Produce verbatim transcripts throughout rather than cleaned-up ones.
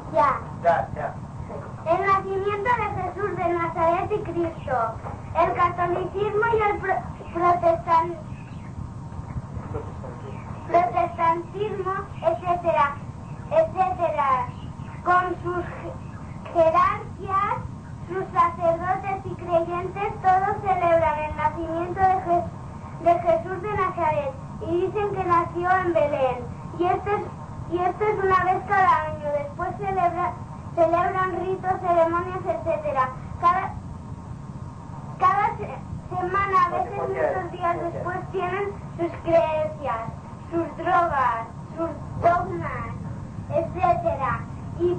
Ya. Ya, ya. El nacimiento de Jesús de Nazaret y Cristo. El catolicismo y el pro protestan protestantismo, etcétera, etcétera, con sus jerarquías, sus sacerdotes y creyentes, todos celebran el nacimiento de, Je de Jesús de Nazaret y dicen que nació en Belén. Y esto es, y esto es una vez cada año. Después celebra, celebran ritos, ceremonias, etcétera. Cada, cada se semana, a veces muchos días después, tienen sus creencias, sus drogas, sus dogmas, etcétera. Y,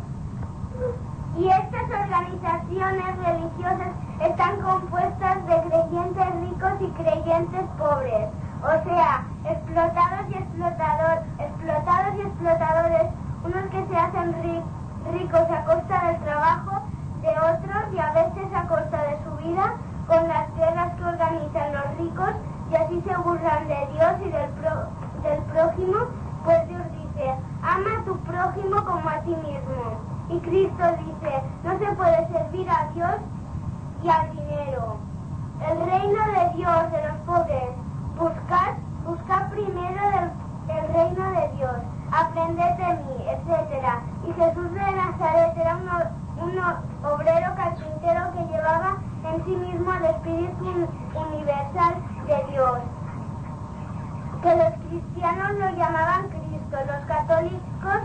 y estas organizaciones religiosas están compuestas de creyentes ricos y creyentes pobres, o sea, explotados y explotador, explotados y explotadores, unos que se hacen ri ricos a costa del trabajo de otros y a veces a costa de su vida, con las guerras que organizan los ricos, y así se burlan de Dios y del, pro del prójimo, pues Dios dice, ama a tu prójimo como a ti mismo. Y Cristo dice, no se puede servir a Dios y al dinero. El reino de Dios, de los pobres, buscad, buscad primero el, el reino de Dios, aprended de mí, etcétera. Y Jesús de Nazaret era un, un obrero carpintero que llevaba en sí mismo el Espíritu universal de Dios, que los cristianos lo llamaban Cristo, los católicos,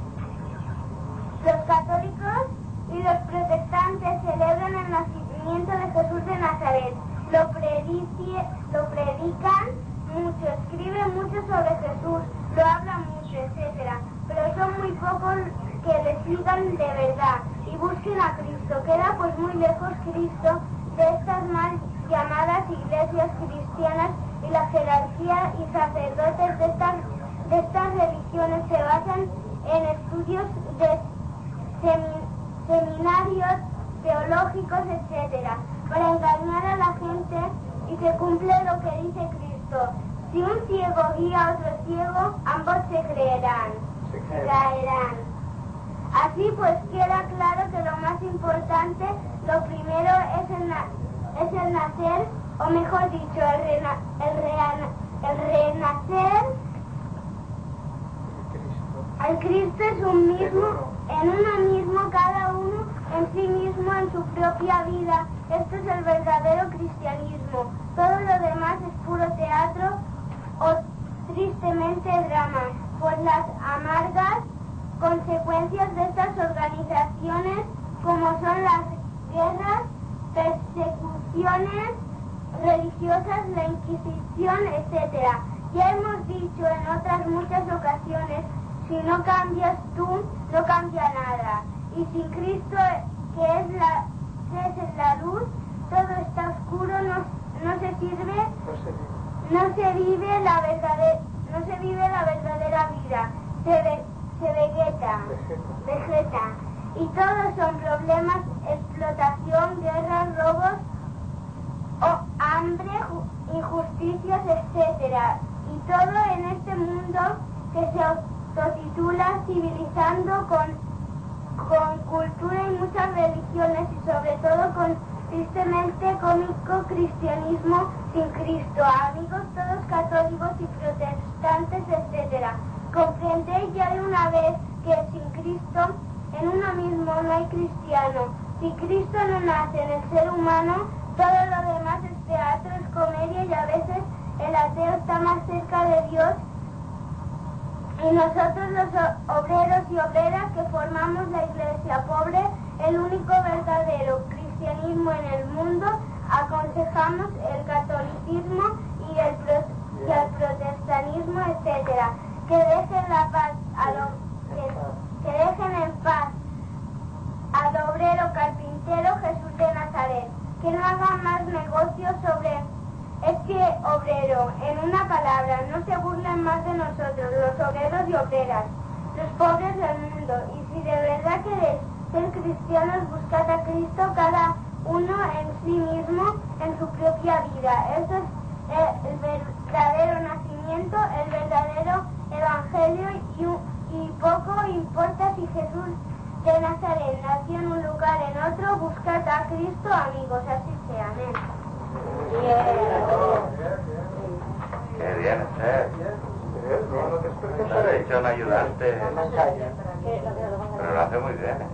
los católicos y los protestantes celebran el nacimiento de Jesús de Nazaret, lo, predicie, lo predican mucho, escriben mucho sobre Jesús, lo hablan mucho, etcétera. Pero son muy pocos que le sigan de verdad y busquen a Cristo. Queda pues muy lejos Cristo de estas mal llamadas iglesias cristianas, y la jerarquía y sacerdotes de estas, de estas religiones se basan en estudios de semi, seminarios teológicos, etcétera, para engañar a la gente, y se cumple lo que dice Cristo. Si un ciego guía a otro ciego, ambos se creerán, se caerán. Así pues queda claro que lo más importante, lo primero es el, na es el nacer, o mejor dicho, el, rena el, reana el renacer. El Cristo es un mismo, en uno mismo, cada uno en sí mismo, en su propia vida. Esto es el verdadero cristianismo. Todo lo demás es puro teatro o tristemente drama, pues las amargas consecuencias de estas organizaciones, como son las guerras, persecuciones religiosas, la Inquisición, etcétera. Ya hemos dicho en otras muchas ocasiones, si no cambias tú, no cambia nada. Y sin Cristo, que es la, que es la luz, todo está oscuro, no, no se sirve, no se vive la verdadera, no se vive la verdadera vida, se, ve, se vegeta, vegeta. Y todos son problemas, explotación, guerras, robos, o hambre, injusticias, etcétera. Y todo en este mundo que se autotitula civilizando, con con cultura y muchas religiones, y sobre todo con tristemente cómico cristianismo sin Cristo. Amigos todos católicos y protestantes, etcétera, comprendéis ya de una vez que sin Cristo en uno mismo no hay cristiano. Si Cristo no nace en el ser humano, todo lo demás es teatro, es comedia, y a veces el ateo está más cerca de Dios. Y nosotros los obreros y obreras que formamos la iglesia pobre, el único verdadero cristianismo en el mundo, aconsejamos el catolicismo y el, pro, y el protestantismo, etcétera. Que dejen la paz a lo, que, que dejen en paz al obrero carpintero Jesús de Nazaret, que no hagan más negocios sobre este obrero. En una palabra, no se burlen más de nosotros, los obreros y obreras, los pobres del mundo. Y si de verdad queréis ser cristianos, buscad a Cristo, cada uno en sí mismo, en su propia vida. Eso es el verdadero nacimiento, el verdadero evangelio, y, y poco importa si Jesús de Nazaret nació en un lugar, en otro, buscad a Cristo, amigos, así sea, amén. Qué bien, ¿eh? He hecho un ayudante, pero lo hace muy bien, ¿eh?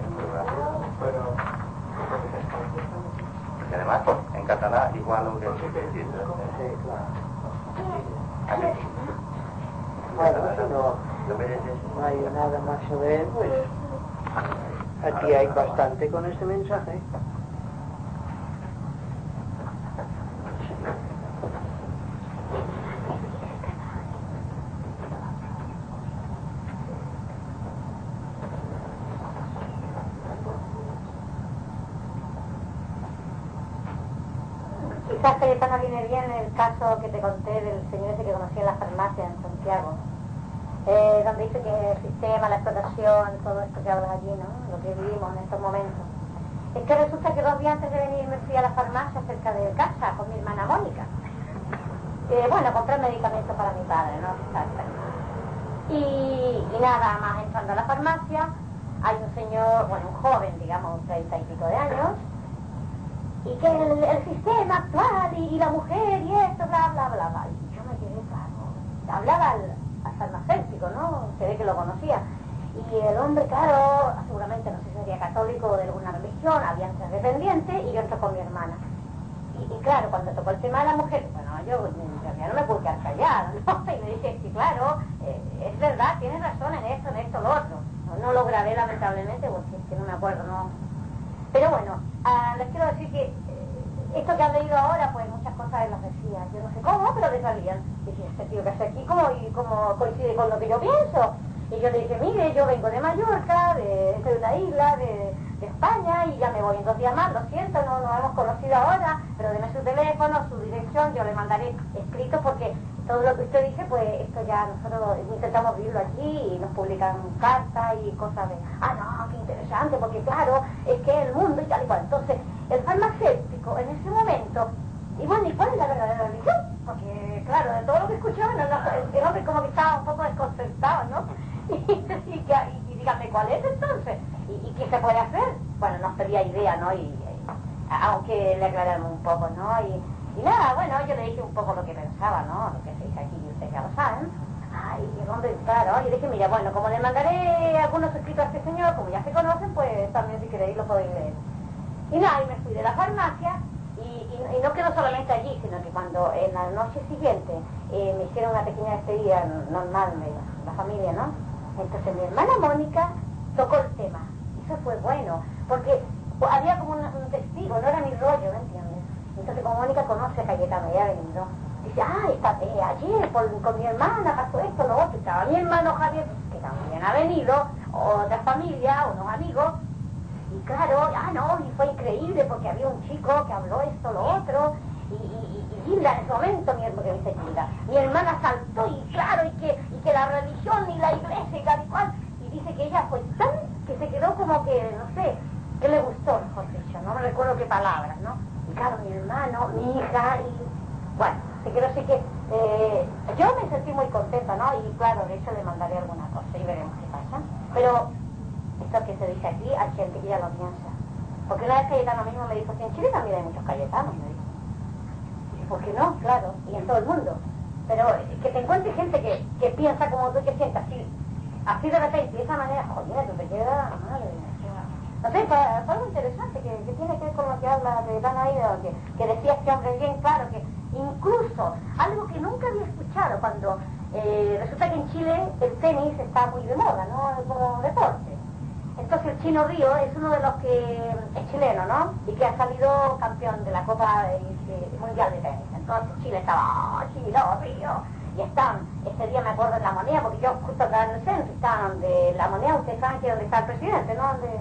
Y además, pues, en catalán, igual lo que sí que hiciste. Sí, claro. Bueno, si no, no hay nada más sobre él, pues aquí hay bastante con este mensaje. Quizás Cayetano viene bien el caso que te conté del señor ese que conocí en la farmacia en Santiago, eh, donde dice que el sistema, la explotación, todo esto que hablas allí, ¿no? Lo que vivimos en estos momentos. Es que resulta que dos días antes de venir me fui a la farmacia cerca de casa con mi hermana Mónica. Eh, bueno, compré medicamentos para mi padre, ¿no? Que está enfermo. Y, y nada más entrando a la farmacia, hay un señor, bueno, un joven, digamos, treinta y pico de años, y que el, el sistema actual y, y la mujer y esto, bla, bla, bla, bla. Y yo me quedé claro. Hablaba al, al farmacéutico, ¿no? Se ve que lo conocía. Y el hombre, claro, seguramente no sé si sería católico o de alguna religión, había tres dependientes y yo entro con mi hermana. Y, y claro, cuando tocó el tema de la mujer, bueno, yo ya no me puedo quedar callada, ¿no? Y me dice, sí, claro, eh, es verdad, tienes razón en esto, en esto, lo otro. No, no lo grabé lamentablemente porque es que no me acuerdo, ¿no? Pero bueno, uh, les quiero decir que eh, esto que han leído ahora, pues muchas cosas él las decía. Yo no sé cómo, pero le salían. Y dije, este tío que hace aquí, ¿cómo, y cómo coincide con lo que yo pienso? Y yo le dije, mire, yo vengo de Mallorca, de, de una isla, de, de España, y ya me voy en dos días más, lo siento, no nos hemos conocido ahora, pero deme su teléfono, su dirección, yo le mandaré escrito porque todo lo que usted dice, pues esto ya nosotros intentamos vivirlo aquí y nos publican cartas y cosas de, ah, no, qué interesante, porque claro, es que el mundo y tal y cual. Entonces, el farmacéutico en ese momento, y bueno, ¿y cuál es la verdadera religión? Porque, claro, de todo lo que escuchaba, no, no, el hombre como que estaba un poco desconcertado, ¿no? Y, y, y, y dígame, ¿cuál es entonces? ¿Y, ¿Y qué se puede hacer? Bueno, nos pedía idea, ¿no? Y, y aunque le aclaramos un poco, ¿no? Y, y nada, bueno, yo le dije un poco lo que pensaba, ¿no? Lo que se dice aquí, y ustedes ya lo saben. Ay, el hombre, claro, yo dije, mira, bueno, como le mandaré algunos escritos a este señor, como ya se conocen, pues también si queréis lo podéis leer. Y nada, y me fui de la farmacia, y, y, y no quedó solamente allí, sino que cuando en la noche siguiente eh, me hicieron una pequeña despedida normal de la, la familia, ¿no? Entonces mi hermana Mónica tocó el tema, y eso fue bueno, porque había como un, un testigo, no era mi rollo, ¿me entiendes? Entonces como Mónica conoce a Cayetano, ya ha venido, dice, ah, esta, eh, ayer por, con mi hermana pasó esto, lo otro, estaba mi hermano Javier, que también ha venido, otra familia, unos amigos, y claro, ah, no, y fue increíble porque había un chico que habló esto, lo otro, y, y, y Gilda en ese momento, mi, porque dice Gilda, mi hermana saltó y claro, y que, y que la religión y la iglesia y tal y cual, y dice que ella fue tan, que se quedó como que, no sé, que le gustó, mejor dicho, no me recuerdo qué palabras, ¿no? Y claro, mi hermano, mi hija, y bueno, te quiero decir que eh, yo me sentí muy contenta, ¿no? Y claro, de hecho le mandaré alguna cosa y veremos qué pasa. Pero esto que se dice aquí, hay gente que ya lo piensa. Porque una vez Cayetano mismo me dijo, si en Chile también hay muchos Cayetanos, me dijo. ¿Por qué no? Claro, y en todo el mundo. Pero que te encuentres gente que, que piensa como tú, que sienta así, así de repente, de esa manera, joder, tú te quedas, madre mía. No sé, fue, fue algo interesante, que, que tiene que ver con lo que habla Cayetano ahí, de que, que decía este hombre bien claro, que incluso, algo que nunca había escuchado, cuando eh, resulta que en Chile el tenis está muy de moda, ¿no? Como deporte. Entonces el Chino Río es uno de los que es chileno, ¿no? Y que ha salido campeón de la Copa de, de, Mundial de Tenis. Entonces Chile estaba, oh, Chino Río. Y estaban, ese día me acuerdo de La Moneda, porque yo justo estaba en el centro, estaban de La Moneda, ustedes saben que es donde está el presidente, ¿no? Donde...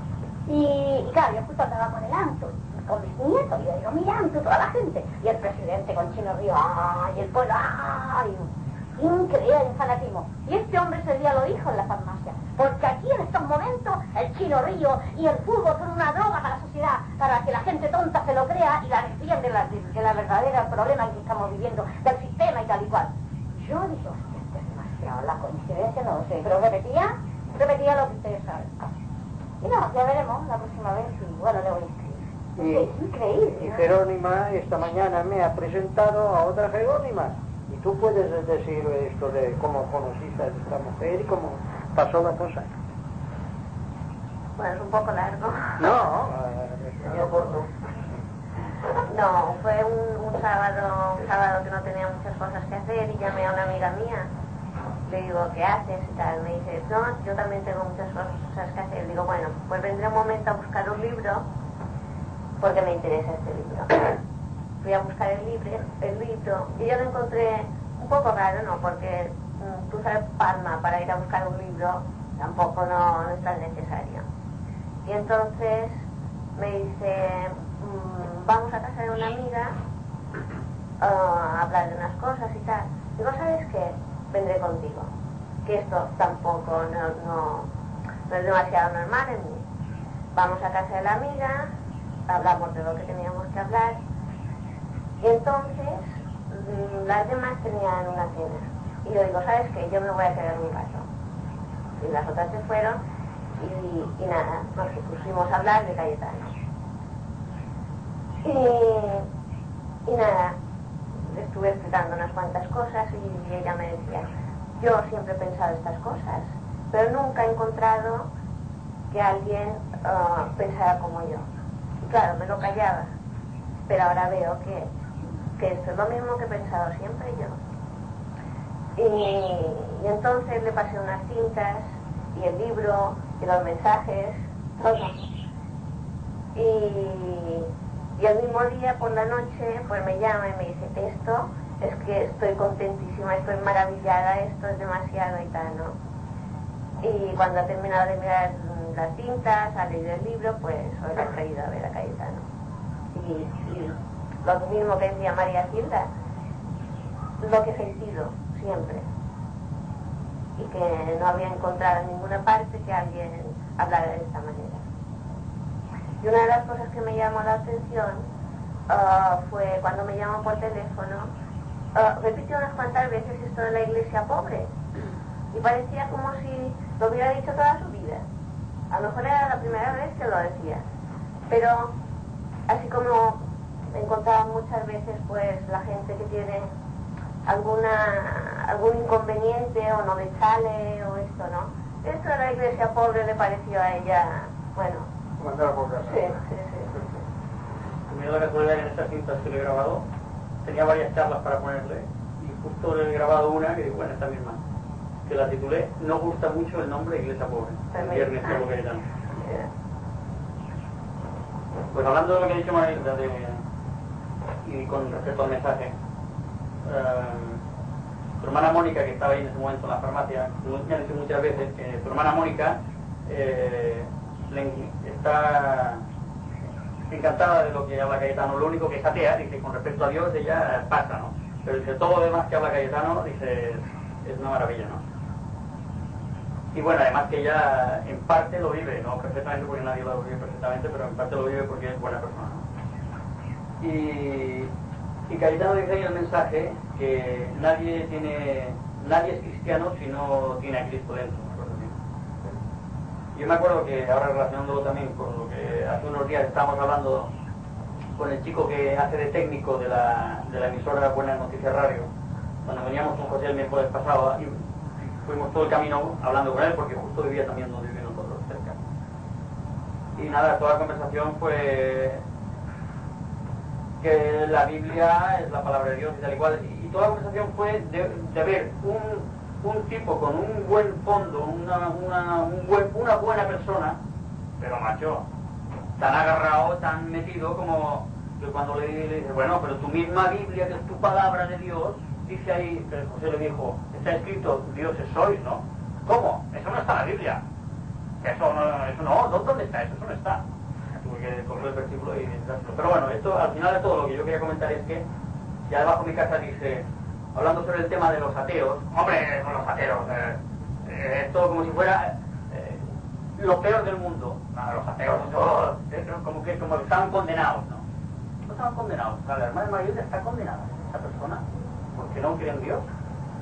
Y, y claro, yo justo andaba con el Anto, con mis nietos, y yo digo, mi Anto, toda la gente. Y el presidente con Chino Río, ¡ay! Y el pueblo, ¡ay! Increíble el fanatismo. Y este hombre ese día lo dijo en la farmacia. Porque aquí en estos momentos el Chino Río y el fútbol son una droga para la sociedad, para que la gente tonta se lo crea y la desvíen de la, de, de la verdadera problema que estamos viviendo, del sistema y tal y cual. Yo dije, hostia, esto es demasiado, la coincidencia no lo sé, pero repetía, repetía lo que ustedes saben. Y no, ya veremos la próxima vez y bueno, le voy a escribir. Y, Es increíble, y ¿no? Jerónima esta mañana me ha presentado a otra Jerónima. Y tú puedes decir esto de cómo conociste a esta mujer y cómo pasó la cosa. Bueno, es un poco largo. No, es muy corto. No, fue un, un sábado, un sábado que no tenía muchas cosas que hacer y llamé a una amiga mía. Le digo, ¿qué haces? Y tal. Me dice, no, yo también tengo muchas cosas que hacer. Digo, bueno, pues vendré un momento a buscar un libro porque me interesa este libro. Fui a buscar el libro, el libro y yo lo encontré un poco raro, ¿no? Porque mm, tú sabes, Palma para ir a buscar un libro tampoco no, no es tan necesario. Y entonces me dice, mmm, vamos a casa de una amiga uh, a hablar de unas cosas y tal. Digo, ¿sabes qué? Vendré contigo. Que esto tampoco no, no, no es demasiado normal en mí. Vamos a casa de la amiga, hablamos de lo que teníamos que hablar. Y entonces mmm, las demás tenían una cena. Y yo digo, ¿sabes qué? Yo me voy a quedar un rato. Y las otras se fueron y, y nada, nos pusimos a hablar de Cayetano. Y, y nada, le estuve explicando unas cuantas cosas y ella me decía, yo siempre he pensado estas cosas, pero nunca he encontrado que alguien uh, pensara como yo. Y claro, me lo callaba, pero ahora veo que, que esto es lo mismo que he pensado siempre yo. Y, y entonces le pasé unas cintas y el libro y los mensajes, todo. Y, y el mismo día por la noche pues me llama y me dice, esto es que estoy contentísima, estoy maravillada, esto es demasiado y tal, ¿no? Y cuando ha terminado de mirar las cintas, ha leído el libro, pues hoy la he traído a ver a Cayetano. Y, y lo mismo que decía María Gilda, lo que he sentido siempre. Y que no había encontrado en ninguna parte que alguien hablara de esta manera. Y una de las cosas que me llamó la atención uh, fue cuando me llamó por teléfono, uh, repitió unas cuantas veces esto de la iglesia pobre. Y parecía como si lo hubiera dicho toda su vida. A lo mejor era la primera vez que lo decía. Pero así como he encontrado muchas veces pues la gente que tiene alguna algún inconveniente o no le sale o esto, ¿no? Esto de la iglesia pobre le pareció a ella, bueno. Mandar por casa. Sí, sí, sí. Me dio la casualidad que en estas cintas que le he grabado tenía varias charlas para ponerle y justo le he grabado una que digo, bueno, esta misma, que la titulé No gusta mucho el nombre Iglesia Pobre. El viernes todo que eran. Pues hablando de lo que ha dicho Marilda de, y con respecto al mensaje, Uh, su hermana Mónica, que estaba ahí en ese momento en la farmacia, me ha dicho muchas veces que su hermana Mónica eh, le, está encantada de lo que habla Cayetano. Lo único que es atea, dice, con respecto a Dios ella pasa, ¿no? Pero dice, todo lo demás que habla Cayetano, dice, es una maravilla, ¿no? Y bueno, además que ella en parte lo vive, no perfectamente porque nadie lo vive perfectamente, pero en parte lo vive porque es buena persona, ¿no? Y Y Cayetano dice en el mensaje que nadie tiene, nadie es cristiano si no tiene a Cristo dentro. Yo me acuerdo que, ahora relacionándolo también con lo que hace unos días estábamos hablando con el chico que hace de técnico de la, de la emisora Buenas Noticias Radio, cuando veníamos con José el miércoles pasado y fuimos todo el camino hablando con él porque justo vivía también donde vivimos nosotros, cerca. Y nada, toda la conversación fue que la Biblia es la palabra de Dios y tal y cual, y toda la conversación fue de, de ver un, un tipo con un buen fondo, una, una, un buen, una buena persona, pero macho, tan agarrado, tan metido como que cuando le, le dice, bueno, pero tu misma Biblia, que es tu palabra de Dios, dice ahí, que José le dijo, está escrito, dioses sois, ¿no? ¿Cómo? Eso no está en la Biblia. Eso no, eso no, ¿dónde está eso? Eso no está. Tuve que coger el versículo y dárselo. Pero bueno, esto al final de todo lo que yo quería comentar es que ya debajo de mi casa dice, hablando sobre el tema de los ateos, hombre, con los ateos, eh, eh, esto como si fuera eh, lo peor del mundo. No, los ateos todos, eh, como que como que estaban condenados, ¿no? No estaban condenados, o sea, la hermana María está condenada, esa persona, porque no cree en Dios.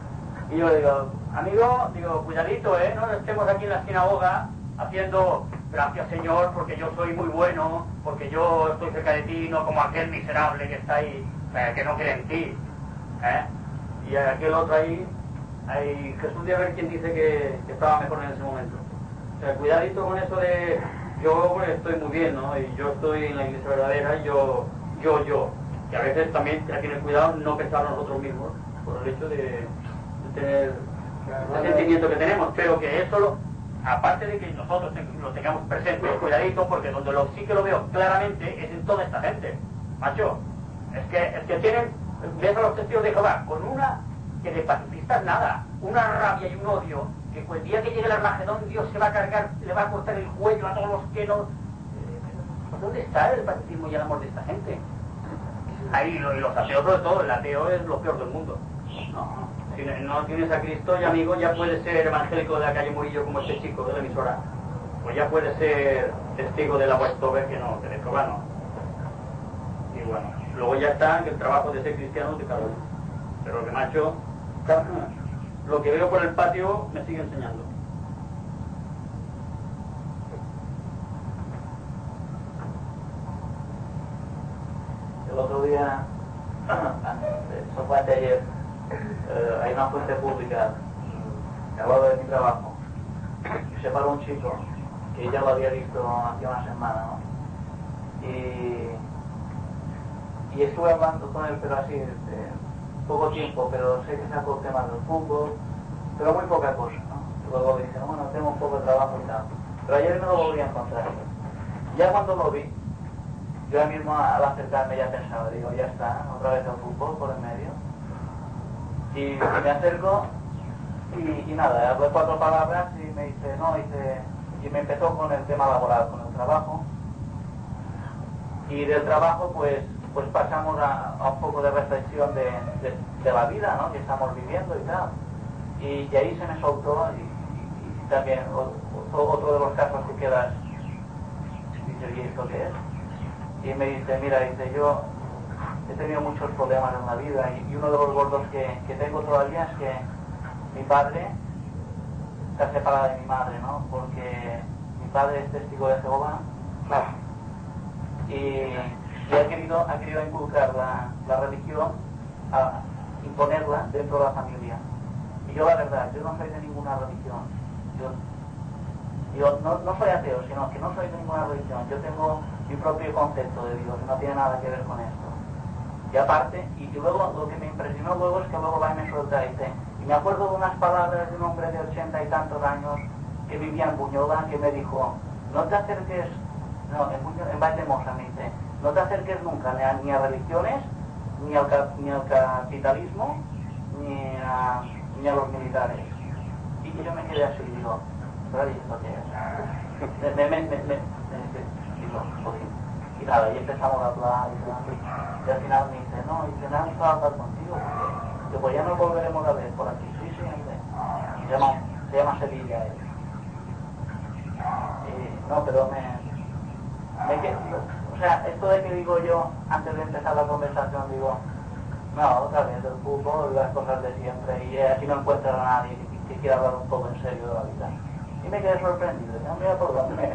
Y yo le digo, amigo, digo, cuidadito, eh, no estemos aquí en la sinagoga haciendo gracias Señor, porque yo soy muy bueno, porque yo estoy cerca de ti, no como aquel miserable que está ahí, eh, que no cree en ti. ¿eh? Y aquel otro ahí, ahí Jesús de ver quién dice que, que estaba mejor en ese momento. O sea, cuidadito con eso de yo pues, estoy muy bien, ¿no? Y yo estoy en la iglesia verdadera, y yo, yo, yo. Que a veces también hay que tener cuidado no pensar nosotros mismos, por el hecho de, de tener el sentimiento que tenemos, pero que eso, lo, aparte de que nosotros lo tengamos presente, cuidadito, porque donde lo, sí que lo veo claramente es en toda esta gente, macho. Es que, es que tienen, ves a los testigos de Jehová, con una, que de pacifistas nada, una rabia y un odio, que el día que llegue el Armagedón, Dios se va a cargar, le va a cortar el cuello a todos los que no... ¿Dónde está el pacifismo y el amor de esta gente? Ahí, y los ateos sobre todo, el ateo es lo peor del mundo. No, si no tienes a Cristo, ya amigo, ya puedes ser evangélico de la calle Murillo como este chico de la emisora, pues ya puedes ser testigo de la Westover, que no, que de Jehová no. Y bueno, luego ya está el trabajo de ser cristiano de cada uno. Pero que macho, lo que veo por el patio me sigue enseñando. El otro día, eso fue anteayer, eh, hay una fuente pública al lado de mi trabajo, y se paró un chico que ya lo había visto hace una semana, ¿no? Y, y estuve hablando con él, pero así, este, poco tiempo, pero sé que sacó el tema del fútbol, pero muy poca cosa, ¿no? Luego dice, bueno, tengo un poco de trabajo y tal, pero ayer me lo volví a encontrar. Ya cuando lo vi, yo mismo al acercarme ya pensaba, digo, ya está, otra vez el fútbol por el medio. Y me acerco y, y nada, hablé cuatro palabras y me dice, no, dice, y me empezó con el tema laboral, con el trabajo. Y del trabajo pues pues pasamos a, a un poco de reflexión de, de, de la vida, ¿no? Que estamos viviendo y tal. Y, y ahí se me soltó y, y, y también otro, otro de los casos que quedas, dice, ¿y esto qué es? Y me dice, mira, dice, yo he tenido muchos problemas en la vida y, y uno de los gordos que, que tengo todavía es que mi padre está separado de mi madre, ¿no? Porque mi padre es testigo de Jehová y, y ha, querido, ha querido inculcar la, la religión, a imponerla dentro de la familia. Y yo la verdad, yo no soy de ninguna religión. Yo, yo no, no soy ateo, sino que no soy de ninguna religión. Yo tengo mi propio concepto de Dios, no tiene nada que ver con esto. Y aparte, y luego lo que me impresionó luego es que luego va y me suelta y dice, y me acuerdo de unas palabras de un hombre de ochenta y tantos años que vivía en Buñola, que me dijo, no te acerques, no, en, Buñola, en Valdemosa me dice, no te acerques nunca ni a, ni a religiones, ni al, ni al capitalismo, ni a, ni a los militares. Y que yo me quedé así y digo, pero ¿y esto qué es? Me, me, me, me, me, y nada, y empezamos a hablar y, y al final me dice, no, y me ha gustado hablar contigo, que pues ya nos volveremos a ver por aquí. Sí, sí, hombre. Se llama, se llama Sevilla él. Y, no, pero me, me quedo, o sea, esto de que digo yo, antes de empezar la conversación, digo, no, otra vez el fútbol, las cosas de siempre, y aquí no encuentro a nadie que, que quiera hablar un poco en serio de la vida. Y me quedé sorprendido, ya mira por dónde.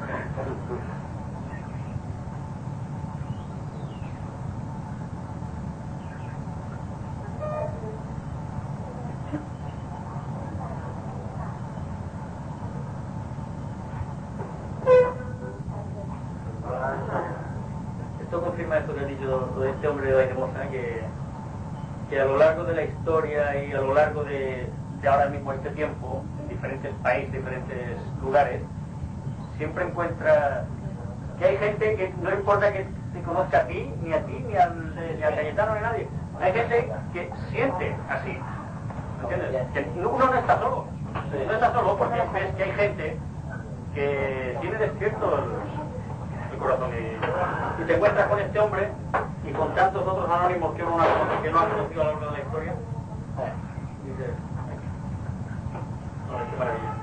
Esto confirma esto que ha dicho de este hombre de Valdemosa, que, que a lo largo de la historia y a lo largo de, de ahora mismo este tiempo, en diferentes países, diferentes lugares, siempre encuentra que hay gente que no importa que te conozca a ti, ni a ti, ni al, ni al Cayetano, ni a nadie. Hay gente que siente así. ¿Me entiendes? Que uno no está solo. No está solo porque ves que hay gente que tiene despierto el, el corazón. Y, y te encuentras con este hombre y con tantos otros anónimos que uno no ha, que no ha conocido a lo largo de la historia. Dice, no, qué maravilla.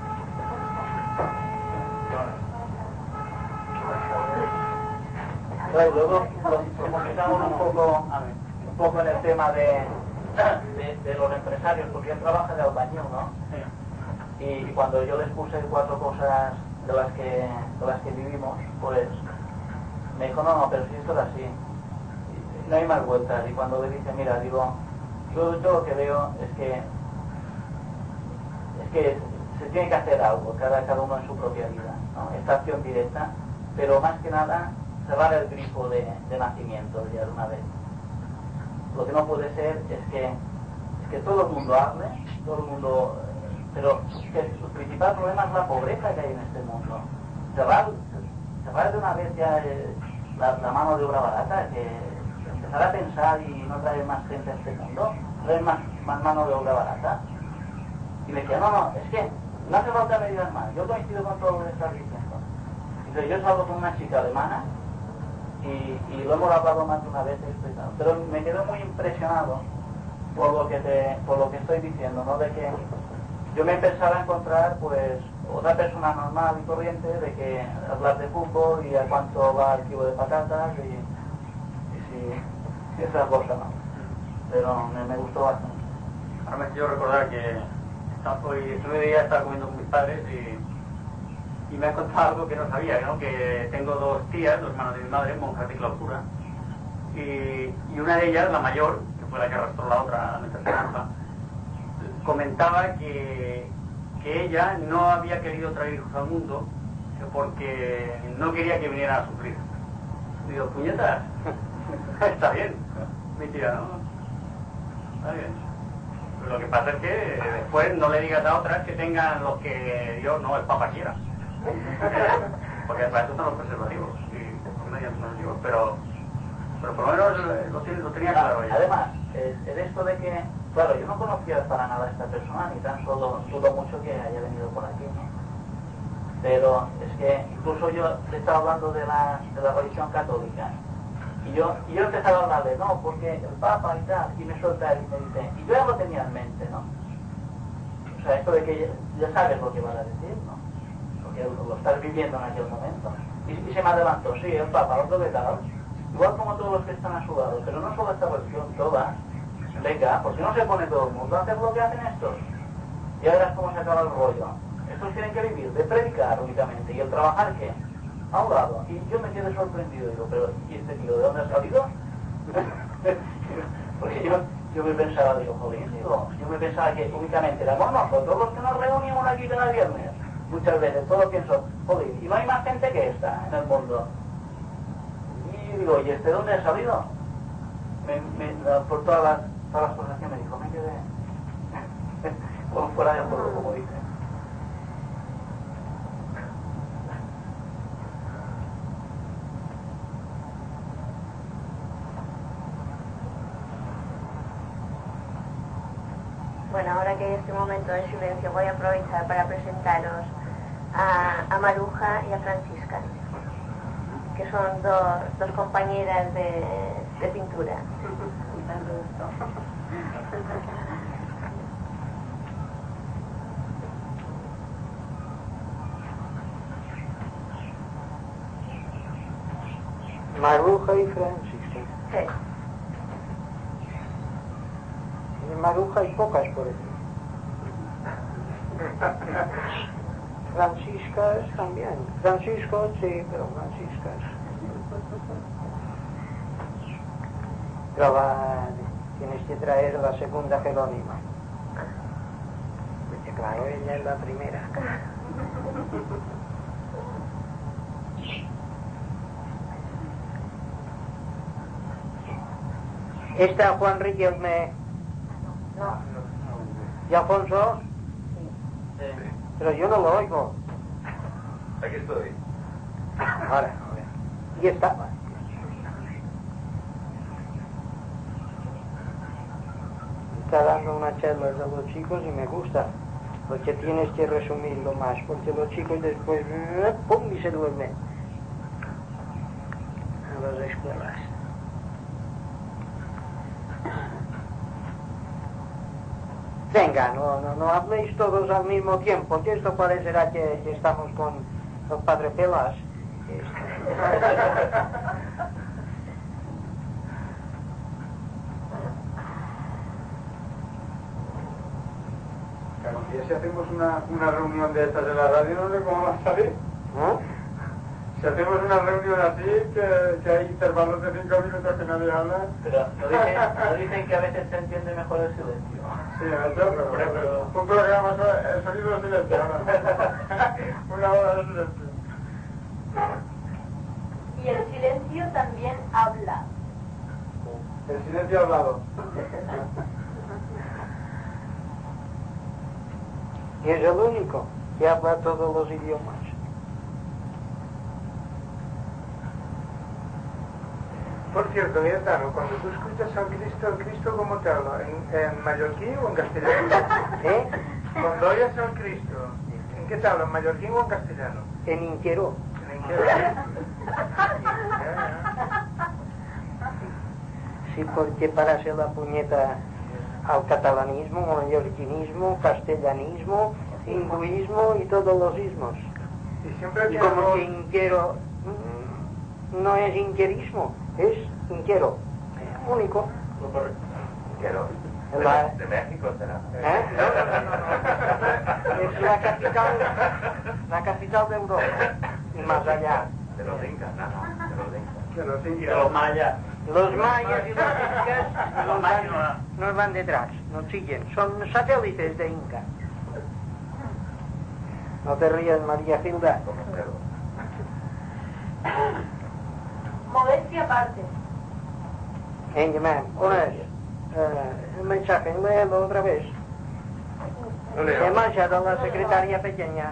Bueno, luego profundizamos un poco, un poco en el tema de, de, de los empresarios, porque él trabaja de albañil, ¿no? Y, y cuando yo les puse cuatro cosas de las que de las que vivimos, pues me dijo, no, no, pero si esto es así, no hay más vueltas. Y cuando le dije, mira, digo, yo, yo lo que veo es que es que se tiene que hacer algo, cada, cada uno en su propia vida, ¿no? Esta acción directa, pero más que nada cerrar el grifo de, de nacimiento ya de una vez. Lo que no puede ser es que, es que todo el mundo hable, todo el mundo, pero que el principal problema es la pobreza que hay en este mundo. Cerrar, cerrar de una vez ya eh, la, la mano de obra barata, que empezar a pensar y no traer más gente a este mundo, traer más, más mano de obra barata. Y me decía, no, no, es que no hace falta medidas más, yo coincido con todo lo que estás diciendo. Dice, yo salgo con una chica alemana y, y lo hemos hablado más de una vez esto y tal, pero me quedo muy impresionado por lo que te, por lo que estoy diciendo, ¿no? De que yo me pensaba encontrar pues otra persona normal y corriente, de que hablar de fútbol y a cuánto va el kilo de patatas y, y si, y esas cosas, ¿no? Pero me, me gustó bastante. Ahora me quiero recordar que hoy estuve de día estaba comiendo con mis padres y, y me ha contado algo que no sabía, ¿no? Que tengo dos tías, dos hermanas de mi madre, monjas de clausura, y, y una de ellas, la mayor, que fue la que arrastró la otra, la tercera monja, comentaba que, que ella no había querido traer hijos al mundo porque no quería que vinieran a sufrir. Y digo, puñetas, está bien, mi tía, ¿no? Está bien. Lo que pasa es que después no le digas a otras que tengan lo que Dios, no, el Papa quiera. Porque para eso están los preservativos y mediante preservativos, pero, pero por lo menos lo, lo tenía claro ella. Además, es, es esto de que, claro, yo no conocía para nada a esta persona, ni tan solo dudo mucho que haya venido por aquí, ¿no? Pero es que incluso yo le estaba hablando de la, de la religión católica. Y yo, y yo empezaba a hablarle, no, porque el Papa y tal, y me suelta él y me dice, y yo ya lo tenía en mente, ¿no? O sea, esto de que ya, ya sabes lo que van a decir, ¿no? Porque lo, lo estás viviendo en aquel momento. Y, y se me adelantó, sí, el Papa, otro de tal, igual como todos los que están a su lado, pero no solo esta religión, toda, venga, porque no se pone todo el mundo a hacer lo que hacen estos. Ya verás cómo se acaba el rollo. Estos tienen que vivir de predicar únicamente, y el trabajar, ¿qué? A un lado, y yo me quedé sorprendido, digo, pero ¿y este tío de dónde ha salido? Porque yo, yo me pensaba, digo, joder, digo, yo me pensaba que únicamente éramos nosotros los que nos reuníamos aquí cada viernes, muchas veces, todo pienso, joder, y no hay más gente que esta en el mundo. Y digo, ¿y este dónde ha salido? Me, me, por todas las, todas las cosas que me dijo, me quedé como fuera de juego, como dice. Bueno, ahora que hay este momento de silencio, voy a aprovechar para presentaros a, a Maruja y a Francisca, que son dos, dos compañeras de, de pintura. Maruja y Francisca. Sí. En Maruja hay pocas por eso. Franciscas también. Francisco sí, pero Franciscas. Pero la, tienes que traer la segunda Jerónima. Porque claro, ella es la primera. Esta Juan Riquelme. No. ¿Y Alfonso? Sí. Pero yo no lo oigo. Aquí estoy. Ahora, ahora. Y está. Está dando una charla a los chicos y me gusta. Porque tienes que resumirlo más. Porque los chicos después, ¡pum! Y se duermen. A las escuelas. Venga, no, no, no habléis todos al mismo tiempo, que esto parecerá que, que estamos con los Padre Pelas. Claro, y si hacemos una, una reunión de estas de la radio, no sé cómo va a salir. ¿no? Si hacemos una reunión así, que, que hay intervalos de cinco minutos que nadie habla. Pero no dicen, no dicen que a veces se entiende mejor el silencio. Sí, eso, pero, pero, pero un programa, el sonido de silencio, ¿no? Una hora de silencio. Y el silencio también habla. El silencio hablado. Y es el único que habla todos los idiomas. Por cierto, Gaetano, cuando tú escuchas a Cristo, ¿el Cristo cómo te habla? ¿En, en mallorquín o en castellano? ¿Eh? Cuando oyes al Cristo, ¿en qué te habla? ¿En mallorquín o en castellano? En inquero. En inquero. Sí, porque para hacer la puñeta al catalanismo, mallorquinismo, castellanismo, hinduismo y todos los ismos. Y siempre Y como que inquero mm, no es inquerismo, es inquero, único. Quiero. De, La- de México será. ¿Eh? Es la capital, la capital de Europa y más allá. De los incas, nada, de los incas. De los Y de incas. los mayas. Los mayas y los incas Los nos mayas van, nos van detrás, nos siguen, son satélites de Inca. No te rías, María Gilda. Como cerdo. Modestia aparte. Engeman, pones el mensaje, léelo otra vez. No He leo. manchado a la secretaria pequeña.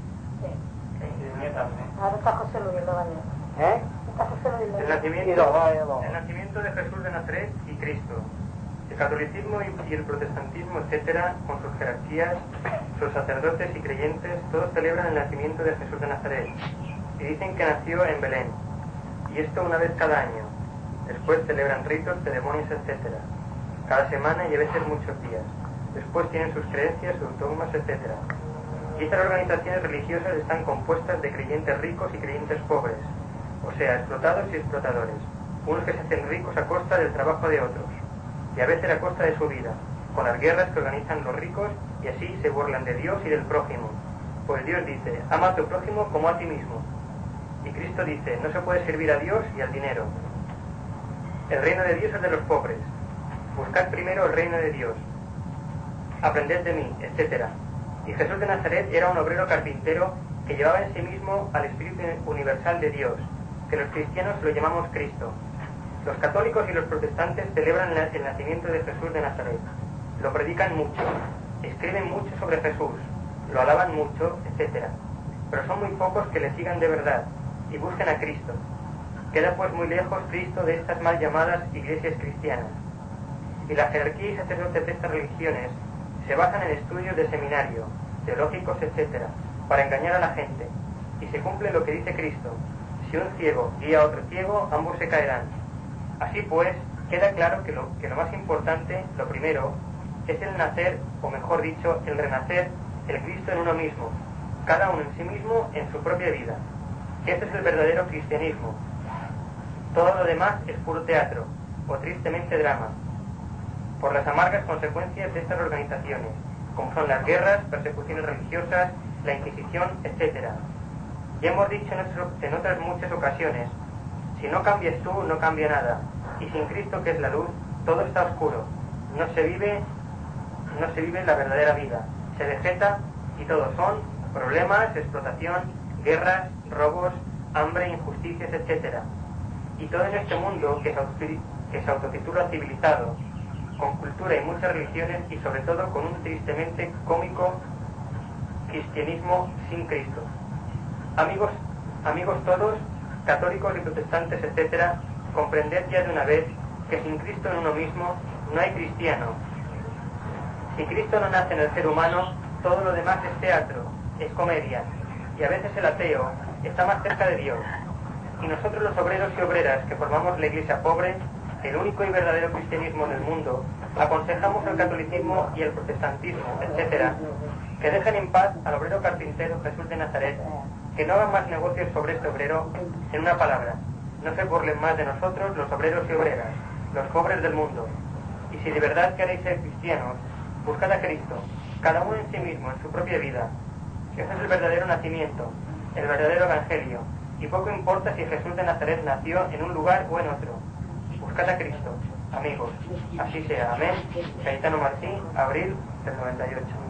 Ahora está José Luis, lo va a leer. ¿Eh? Está José Luis. El Y nacimiento, lo léelo. el nacimiento de Jesús de Nazaret y Cristo. El catolicismo y, y el protestantismo, etcétera, con sus jerarquías, sus sacerdotes y creyentes, todos celebran el nacimiento de Jesús de Nazaret y dicen que nació en Belén. Y esto una vez cada año. Después celebran ritos, ceremonias, etcétera. Cada semana y a veces muchos días. Después tienen sus creencias, sus dogmas, etcétera. Y estas organizaciones religiosas están compuestas de creyentes ricos y creyentes pobres, o sea, explotados y explotadores, unos que se hacen ricos a costa del trabajo de otros, y a veces a costa de su vida, con las guerras que organizan los ricos y así se burlan de Dios y del prójimo. Pues Dios dice, ama a tu prójimo como a ti mismo. Y Cristo dice, no se puede servir a Dios y al dinero. El reino de Dios es de los pobres. Buscad primero el reino de Dios. Aprended de mí, etcétera. Y Jesús de Nazaret era un obrero carpintero que llevaba en sí mismo al Espíritu Universal de Dios, que los cristianos lo llamamos Cristo. Los católicos y los protestantes celebran el nacimiento de Jesús de Nazaret. Lo predican mucho, escriben mucho sobre Jesús, lo alaban mucho, etcétera. Pero son muy pocos que le sigan de verdad y buscan a Cristo. Queda pues muy lejos Cristo de estas mal llamadas iglesias cristianas. Y la jerarquía y sacerdotes de estas religiones se basan en estudios de seminario, teológicos, etcétera, para engañar a la gente. Y se cumple lo que dice Cristo: si un ciego guía a otro ciego, ambos se caerán. Así pues, queda claro que lo, que lo más importante, lo primero, es el nacer, o mejor dicho, el renacer, el Cristo en uno mismo, cada uno en sí mismo en su propia vida. Este es el verdadero cristianismo. Todo lo demás es puro teatro, o tristemente drama, por las amargas consecuencias de estas organizaciones, como son las guerras, persecuciones religiosas, la Inquisición, etcétera. Ya hemos dicho en otras muchas ocasiones, si no cambias tú, no cambia nada, y sin Cristo, que es la luz, todo está oscuro, no se vive, no se vive la verdadera vida, se vegeta y todo son problemas, explotación, guerras, robos, hambre, injusticias, etcétera. Y todo en este mundo que se, que se autotitula civilizado, con cultura y muchas religiones y sobre todo con un tristemente cómico cristianismo sin Cristo. Amigos, amigos todos, católicos y protestantes, etcétera, comprended ya de una vez que sin Cristo en uno mismo no hay cristiano. Si Cristo no nace en el ser humano, todo lo demás es teatro, es comedia, y a veces el ateo está más cerca de Dios. Y nosotros los obreros y obreras que formamos la iglesia pobre, el único y verdadero cristianismo del mundo, aconsejamos al catolicismo y al protestantismo, etcétera, que dejen en paz al obrero carpintero Jesús de Nazaret, que no hagan más negocios sobre este obrero. En una palabra, no se burlen más de nosotros, los obreros y obreras, los pobres del mundo. Y si de verdad queréis ser cristianos, buscad a Cristo, cada uno en sí mismo, en su propia vida. Ese es el verdadero nacimiento, el verdadero evangelio, y poco importa si Jesús de Nazaret nació en un lugar o en otro. Buscad a Cristo, amigos. Así sea. Amén. Cayetano Martín, abril del noventa y ocho.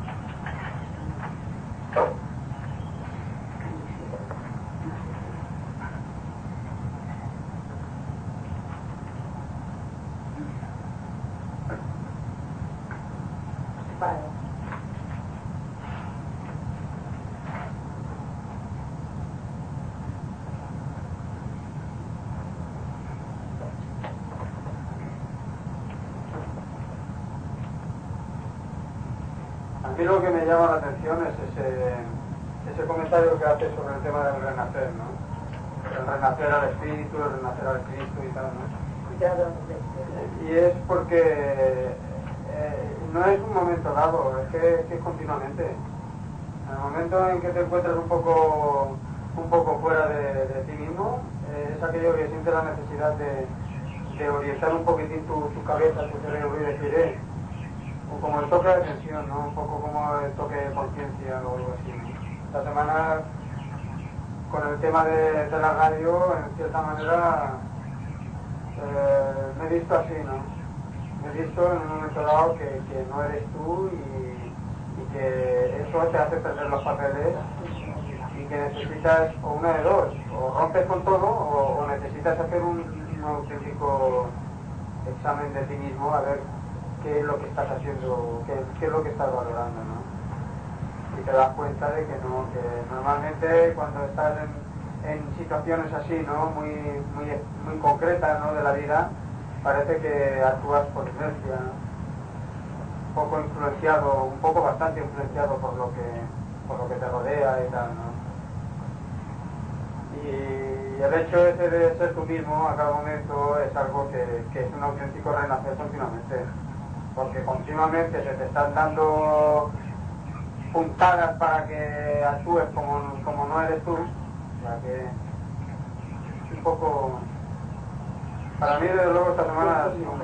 A mí lo que me llama la atención es ese, ese comentario que hace sobre el tema del renacer, ¿no? El renacer al Espíritu, el renacer al Cristo y tal, ¿no? Y es porque eh, no es un momento dado, es que, que es continuamente. En el momento en que te encuentras un poco, un poco fuera de, de ti mismo, eh, es aquello que sientes la necesidad de, de orientar un poquitín tu, tu cabeza, tu cerebro y decir, eh, como el toque de atención, ¿no? Un poco como el toque de conciencia o algo así, ¿no? Esta semana, con el tema de, de la radio, en cierta manera, eh, me he visto así, ¿no? Me he visto en un momento dado que, que no eres tú y, y que eso te hace perder los papeles y que necesitas, o una de dos, o rompes con todo o, o necesitas hacer un, un auténtico examen de ti mismo a ver qué es lo que estás haciendo, qué, qué es lo que estás valorando, ¿no? Y te das cuenta de que no, que normalmente cuando estás en, en situaciones así, ¿no? Muy, muy, muy concretas, ¿no? De la vida, parece que actúas por inercia, ¿no? Un poco influenciado, un poco bastante influenciado por lo que, por lo que te rodea y tal, ¿no? Y el hecho ese de ser tú mismo a cada momento es algo que, que es un auténtico renacer continuamente. Porque continuamente se te están dando puntadas para que actúes como, como no eres tú. O sea que es un poco... Para mí, desde luego, esta semana ha sido un...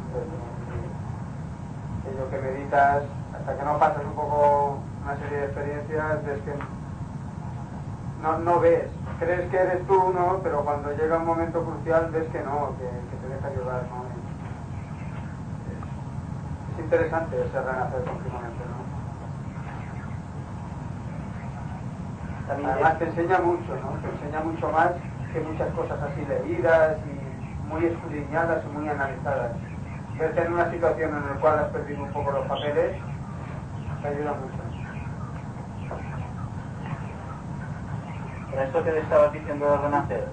Aquello que meditas, hasta que no pasas un poco una serie de experiencias, ves que no, no ves. Crees que eres tú, ¿no? Pero cuando llega un momento crucial ves que no, que, que te deja llevar, ¿no? Es interesante ese renacer continuamente, ¿no? Además te enseña mucho, ¿no? Te enseña mucho más que muchas cosas así leídas y muy escudriñadas y muy analizadas. Verte en una situación en la cual has perdido un poco los papeles te ayuda mucho. Con esto que le estabas diciendo de renacer,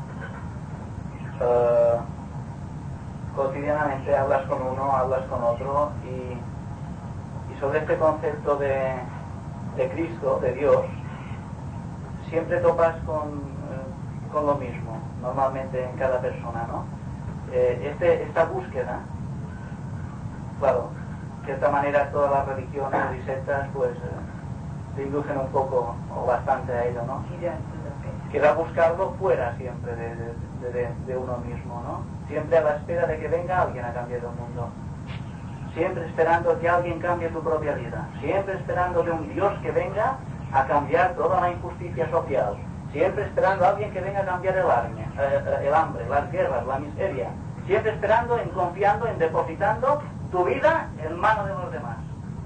uh, cotidianamente hablas con uno, hablas con otro y, y sobre este concepto de, de Cristo, de Dios, siempre topas con, eh, con lo mismo, normalmente en cada persona, ¿no? Eh, este, esta búsqueda, claro, de cierta manera todas las religiones y sectas pues eh, se inducen un poco o bastante a ello, ¿no? Queda buscarlo fuera siempre de, de, de, de uno mismo, ¿no? Siempre a la espera de que venga alguien a cambiar el mundo. Siempre esperando que alguien cambie tu propia vida. Siempre esperando de un Dios que venga a cambiar toda la injusticia social. Siempre esperando a alguien que venga a cambiar el hambre, eh, el hambre, las guerras, la miseria. Siempre esperando, en confiando, en depositando tu vida en manos de los demás.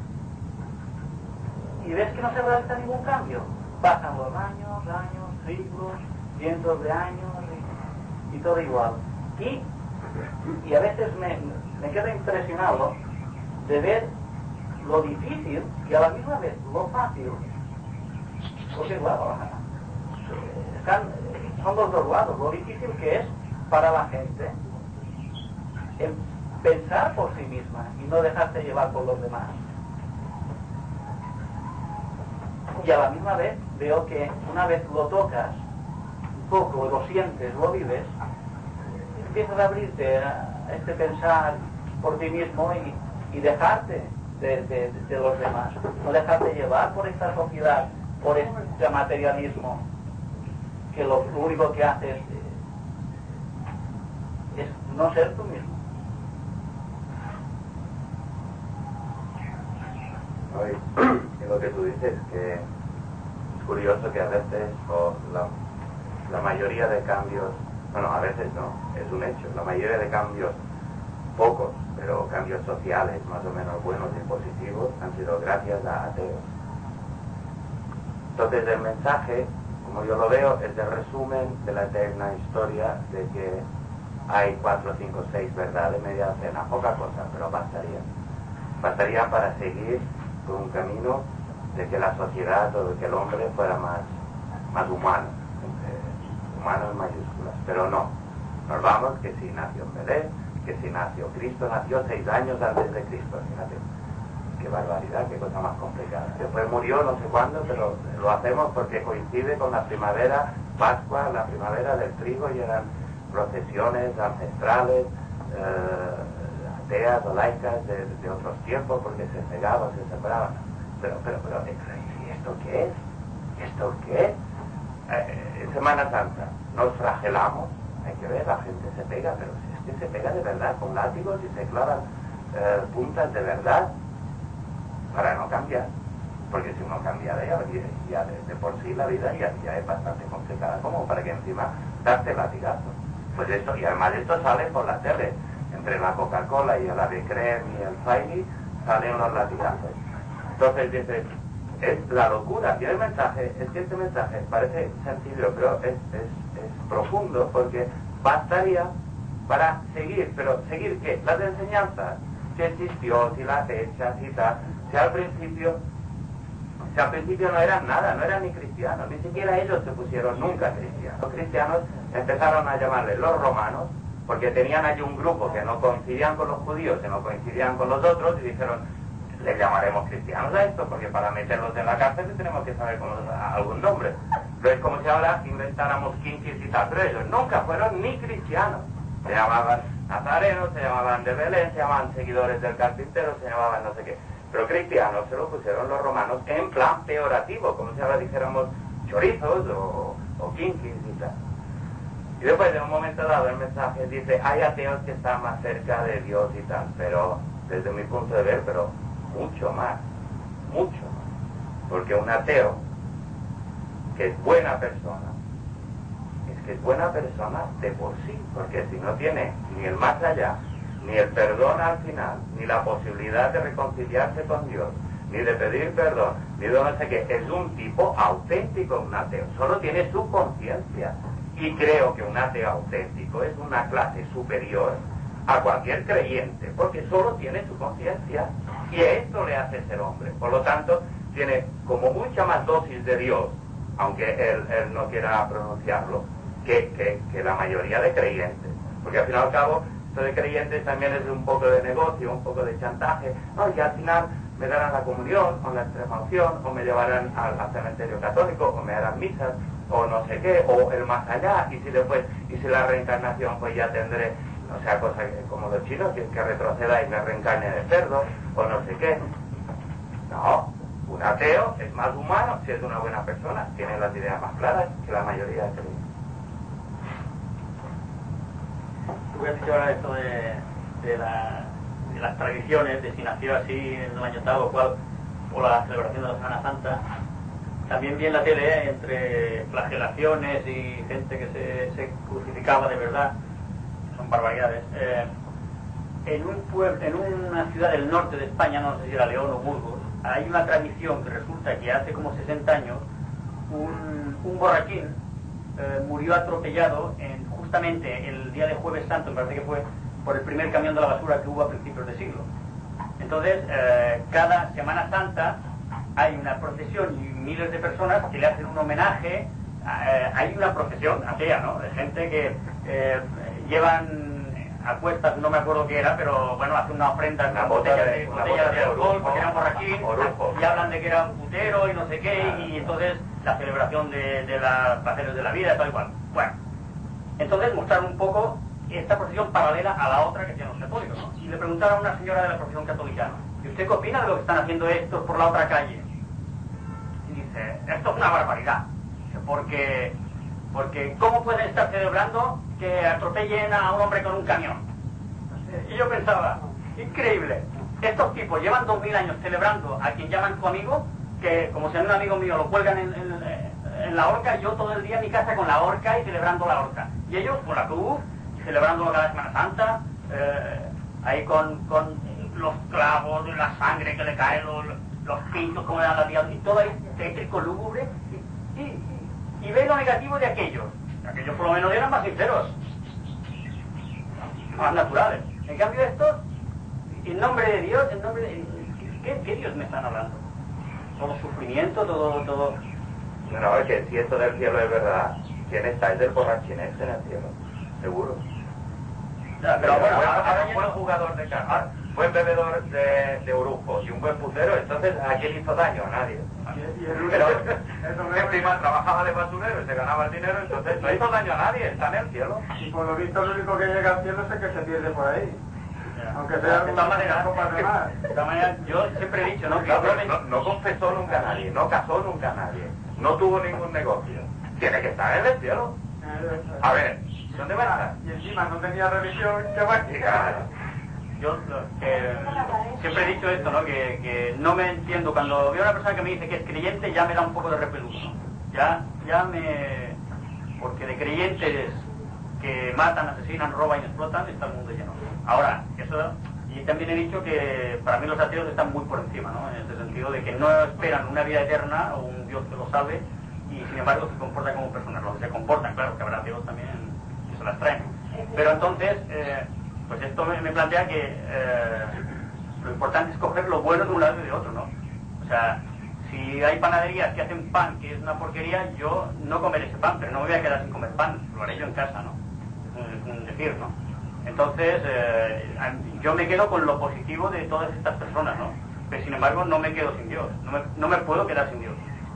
Y ves que no se realiza ningún cambio. Pasan los años, años, siglos, cientos de años y, y todo igual. Y, y a veces me, me quedo impresionado de ver lo difícil y a la misma vez lo fácil. Porque claro, están, son los dos lados. Lo difícil que es para la gente en pensar por sí misma y no dejarse llevar por los demás. Y a la misma vez veo que una vez lo tocas un poco, lo sientes, lo vives, empiezas a abrirte a este pensar por ti mismo y, y dejarte de, de, de los demás, no dejarte llevar por esta sociedad, por este materialismo, que lo, lo único que hace es, es no ser tú mismo. Hoy, en lo que tú dices, que curioso que a veces, o la, la mayoría de cambios, bueno, a veces no, es un hecho, la mayoría de cambios, pocos, pero cambios sociales más o menos buenos y positivos, han sido gracias a ateos. Entonces el mensaje, como yo lo veo, es el resumen de la eterna historia de que hay cuatro, cinco, seis verdades media docena, poca cosa, pero bastaría. Bastaría para seguir por un camino de que la sociedad o de que el hombre fuera más, más humano, eh, humano en mayúsculas, pero no. Nos vamos que si nació en Belén, que si nació Cristo, nació seis años antes de Cristo, fíjate. Qué barbaridad, qué cosa más complicada. Después murió no sé cuándo, pero lo hacemos porque coincide con la primavera, Pascua, la primavera del trigo, y eran procesiones ancestrales, eh, ateas o laicas de, de otros tiempos, porque se cegaban, se separaban. Pero, pero, pero, ¿y esto qué es? ¿Esto qué es? Eh, en Semana Santa nos flagelamos, hay que ver, la gente se pega, pero si es que se pega de verdad con látigos y se clavan eh, puntas de verdad para no cambiar, porque si uno cambia de ella, ya de, de por sí la vida ya, ya es bastante complicada, como para que encima darte latigazo. Pues esto, y además esto sale por la tele, entre la Coca-Cola y el Ave Creme y el Fairy salen los latigazos. Entonces dice, es la locura. Y el mensaje, es que este mensaje parece sencillo, pero es, es, es profundo, porque bastaría para seguir, pero ¿seguir qué? Las enseñanzas que existió, si las hechas y tal. Si al principio, si al principio no eran nada, no eran ni cristianos, ni siquiera ellos se pusieron nunca cristianos. Los cristianos empezaron a llamarles los romanos, porque tenían allí un grupo que no coincidían con los judíos, que no coincidían con los otros, y dijeron, le llamaremos cristianos a esto, porque para meterlos en la cárcel tenemos que saber cómo, algún nombre. Pero es como si ahora inventáramos quinquis y tal, pero ellos nunca fueron ni cristianos. Se llamaban nazarenos, se llamaban de Belén, se llamaban seguidores del carpintero, se llamaban no sé qué. Pero cristianos se lo pusieron los romanos en plan peorativo, como si ahora dijéramos chorizos o, o quinquis y tal. Y después, en un momento dado, el mensaje dice, hay ateos que están más cerca de Dios y tal, pero desde mi punto de ver, pero mucho más, mucho más. Porque un ateo que es buena persona, es que es buena persona de por sí, porque si no tiene ni el más allá, ni el perdón al final, ni la posibilidad de reconciliarse con Dios, ni de pedir perdón, ni de no sé qué, es un tipo auténtico un ateo, solo tiene su conciencia. Y creo que un ateo auténtico es una clase superior a cualquier creyente, porque solo tiene su conciencia, y esto le hace ser hombre. Por lo tanto, tiene como mucha más dosis de Dios, aunque él, él no quiera pronunciarlo, que, que, que la mayoría de creyentes. Porque al fin y al cabo, esto de creyentes también es un poco de negocio, un poco de chantaje. No, y al final me darán la comunión, o la extrema unción, o me llevarán al, al cementerio católico, o me harán misas, o no sé qué, o el más allá, y si después, y si la reencarnación, pues ya tendré, o sea, cosa que, como los chinos, que, que retroceda y me reencarne de cerdo, o no sé qué. No, un ateo es más humano si es una buena persona, tiene las ideas más claras que la mayoría de creyentes. Tú has dicho ahora esto de, de, la, de las tradiciones, de si nació así en el año tal o cual, o la celebración de la Semana Santa. También vi en la tele, ¿eh? Entre flagelaciones y gente que se, se crucificaba de verdad, son barbaridades. Eh, en, un pueblo, en una ciudad del norte de España, no sé si era León o Burgos, hay una tradición que resulta que hace como sesenta años un, un borrachín eh, murió atropellado en, justamente el día de Jueves Santo, me parece que fue, por el primer camión de la basura que hubo a principios de siglo. Entonces, eh, cada Semana Santa hay una procesión y miles de personas que le hacen un homenaje. Eh, hay una procesión atea, ¿no? De gente que eh, llevan a cuestas, no me acuerdo qué era, pero bueno, hace una ofrenda con botellas de, botellas de alcohol, porque era un borrachín, y hablan de que era un putero y no sé qué, y entonces la celebración de, de los placeres de la vida y tal y cual. Bueno, entonces mostraron un poco esta procesión paralela a la otra que hacían los católicos, ¿no? Y le preguntaron a una señora de la procesión católica, ¿y usted qué opina de lo que están haciendo estos por la otra calle? Y dice, esto es una barbaridad, porque, porque ¿cómo pueden estar celebrando que atropellen a un hombre con un camión? Y yo pensaba, increíble, estos tipos llevan dos mil años celebrando a quien llaman su amigo, que como si a un amigo mío lo cuelgan en, en, en la horca, yo todo el día en mi casa con la horca y celebrando la horca. Y ellos con la cruz, celebrando cada Semana Santa, eh, ahí con, con los clavos, la sangre que le cae, los, los pintos como le dan la tía, y todo ahí tétrico, lúgubre, y, y, y ve lo negativo de aquellos. Aquellos por lo menos eran más sinceros, más naturales. En cambio estos, en nombre de Dios, en nombre de... ¿Qué, qué Dios me están hablando? Todo sufrimiento, todo... todo... No, es que si esto del cielo es verdad, ¿quién está? Es del borrachinés en el cielo, seguro. Ya, pero bueno, buen, ahora un buen jugador de cartas, buen bebedor de, de orujo y un buen pucero, entonces ¿a quién hizo daño? A nadie. Y, y el Pero único, encima trabajaba de basurero y se ganaba el dinero, entonces no hizo daño a nadie, está en el cielo. y por lo visto el único que llega al cielo es el que se pierde por ahí. Aunque sea de todas maneras, copas de mar. de todas maneras, yo siempre he dicho, ¿no? Que No, pero yo me- no, no confesó nunca a nadie, no casó nunca a nadie, no tuvo ningún negocio. Tiene que estar en el cielo. A ver, ¿dónde va a estar? Y encima no tenía religión, ¿qué va a llegar? Yo lo- que, siempre he dicho esto, ¿no? Que, que no me entiendo. Cuando veo a una persona que me dice que es creyente, ya me da un poco de repelús, ¿no? Ya, ya me... Porque de creyentes que matan, asesinan, roban y explotan, está el mundo lleno. Ahora, eso... Y también he dicho que para mí los ateos están muy por encima, ¿no? En el sentido de que no esperan una vida eterna o un Dios que lo salve y sin embargo se comportan como personas. Los que se comportan, claro, que habrá ateos también que se las traen. Pero entonces, eh, pues esto me, me plantea que eh, lo importante es coger lo bueno de un lado y de otro, ¿no? O sea, si hay panaderías que hacen pan, que es una porquería, yo no comeré ese pan, pero no me voy a quedar sin comer pan, lo haré yo en casa, ¿no? Es un decir, ¿no? Entonces, eh, yo me quedo con lo positivo de todas estas personas, ¿no? Pero sin embargo, no me quedo sin Dios, no me, no me puedo quedar sin Dios.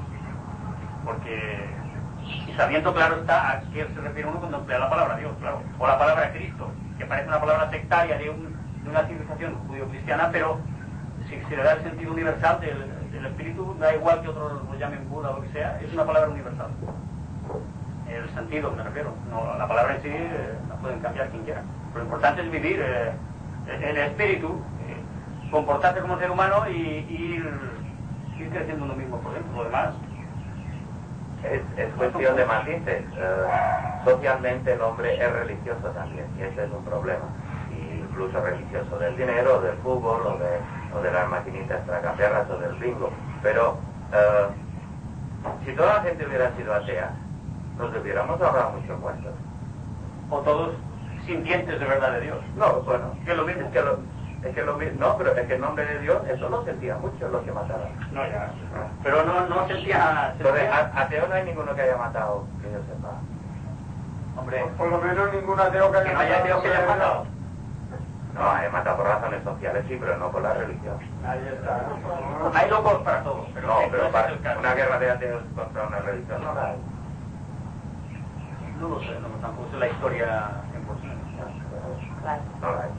Porque, y sabiendo, claro está, a qué se refiere uno cuando emplea la palabra Dios, claro, o la palabra Cristo, que parece una palabra sectaria de, un, de una civilización judío-cristiana, pero si se le da el sentido universal del, del espíritu, da igual que otros lo llamen Buda o lo que sea, es una palabra universal. El sentido, me refiero, no, la palabra en sí eh, la pueden cambiar quien quiera. Lo importante es vivir eh, en el espíritu, eh, comportarse como ser humano y, y ir, ir creciendo uno mismo por dentro. Lo demás Es, es cuestión de matices. Uh, socialmente el hombre es religioso también, y ese es un problema. Y incluso religioso del dinero, del fútbol, o de, o de las maquinitas tragaperras, o del bingo. Pero uh, si toda la gente hubiera sido atea, nos hubiéramos ahorrado muchos muertos. o todos sintientes de verdad de Dios. No, bueno, Que es lo mismo. es que lo, es que lo mismo, no, pero es que el nombre de Dios, eso lo sentía mucho los que mataron. No, ya. Pero no, no sentía... Entonces, sentía- a- ateo no hay ninguno que haya matado, que yo sepa. Hombre, Por, por lo menos ningún ateo que haya que no haya ateos que hayan matado. No, hay matado por razones sociales, sí, pero no por la religión. Ahí está. Hay locos para todo, pero No, que pero ese para es el caso. una guerra de ateos contra una religión no la hay. No lo sé, no, tampoco sé la historia cien por ciento. No la hay.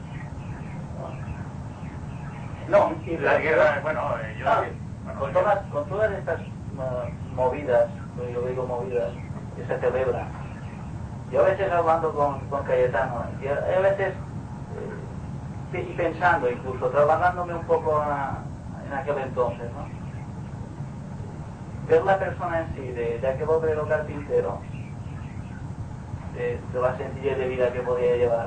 No, la guerra, bueno, eh, yo... Ah, bueno, con, yo- todas, con todas estas uh, movidas, yo digo movidas, que se celebran, yo a veces hablando con, con Cayetano, y a, a veces eh, y pensando incluso, trabajándome un poco a, en aquel entonces, ¿no? Ver la persona en sí, de, de aquel obrero carpintero, de, de la sencillez de vida que podía llevar,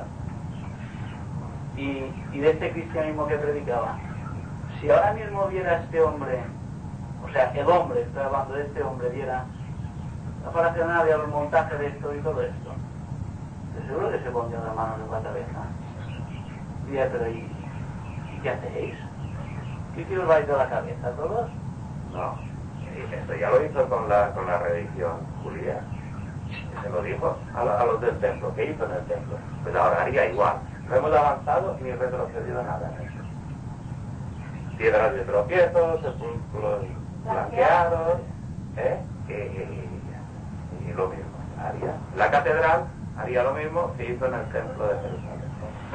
y, y de este cristianismo que predicaba. Si ahora mismo viera este hombre, o sea, el hombre, estoy hablando de este hombre, viera la parafernalia, el montaje de esto y todo esto, de seguro que se pondría las manos en la cabeza. Diría, pero ¿y, ¿y qué hacéis? ¿Qué que os vais de la cabeza todos? No. Y esto ya lo hizo con la, con la religión judía. Se lo dijo a, la- a los del templo. ¿Qué hizo en el templo? Pues ahora haría igual. No hemos avanzado ni retrocedido nada en eso. Piedras de tropiezo, sepulcros blanqueados, ¿eh? Y, y- y lo mismo haría. La catedral haría lo mismo que hizo en el templo de Jerusalén.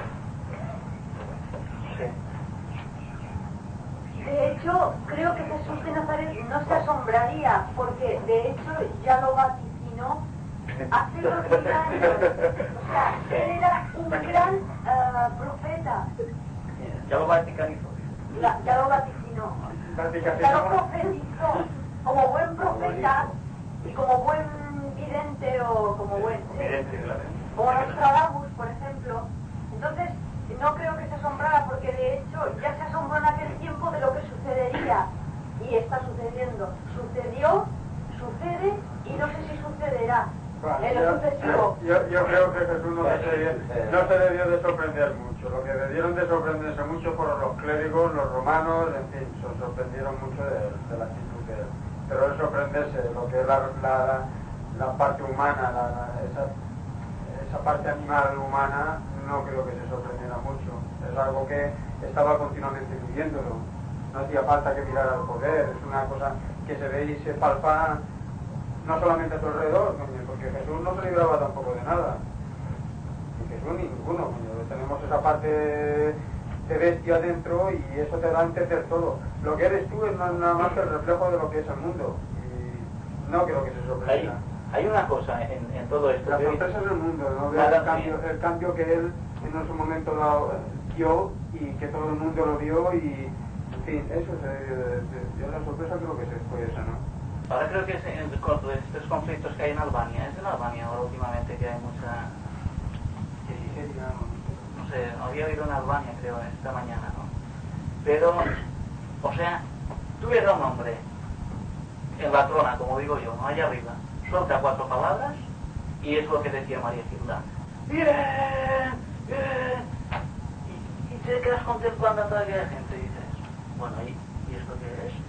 De hecho, creo que Jesús de Nazaret no se asombraría, porque de hecho ya lo vaticinó hace dos mil años. O sea, él era un gran eh, profeta. Ya lo vaticanizó. Ya, ya lo vaticinó. Ya lo profetizó. Como buen profeta, y como buen vidente o como buen... Vidente, claro. Como Nostradamus, por ejemplo. Entonces, no creo que se asombrara, porque de hecho ya se asombró en aquel tiempo de lo que sucedería. Y está sucediendo. Sucedió, sucede y no sé si sucederá. Bueno, en lo yo, sucesivo. yo, yo creo que Jesús no se, no se debió de sorprender mucho. Lo que debieron de sorprenderse mucho fueron los clérigos, los romanos, en fin, se sorprendieron mucho de, de la actitud de él. Pero el sorprenderse de lo que es la, la, la parte humana, la, la, esa, esa parte animal humana, no creo que se sorprendiera mucho. Es algo que estaba continuamente viviéndolo. No hacía falta que mirara al poder, es una cosa que se ve y se palpa no solamente a tu alrededor, coño, porque Jesús no se libraba tampoco de nada. Ni Jesús ni ninguno, coño. Tenemos esa parte de bestia dentro y eso te da a entender todo. Lo que eres tú es nada más que el reflejo de lo que es el mundo. Y no creo que se sorprenda. Hay, hay una cosa en, en todo esto. La que sorpresa es el mundo, ¿no? Claro, el, cambio, el cambio que él en su momento dado, dio y que todo el mundo lo vio y, en fin, eso es, eh, yo la sorpresa creo que fue esa, ¿no? Ahora creo que es en estos conflictos que hay en Albania, es en Albania ahora últimamente que hay mucha... No sé, había oído en Albania creo esta mañana, ¿no? Pero, o sea, tuviera un hombre en la trona, como digo yo, ¿no? Allá arriba, suelta cuatro palabras y es lo que decía María Gilda. ¡Bien! ¡Bien! Y, y te quedas contemplando a toda aquella gente y dices, bueno, ¿y, ¿y esto qué es?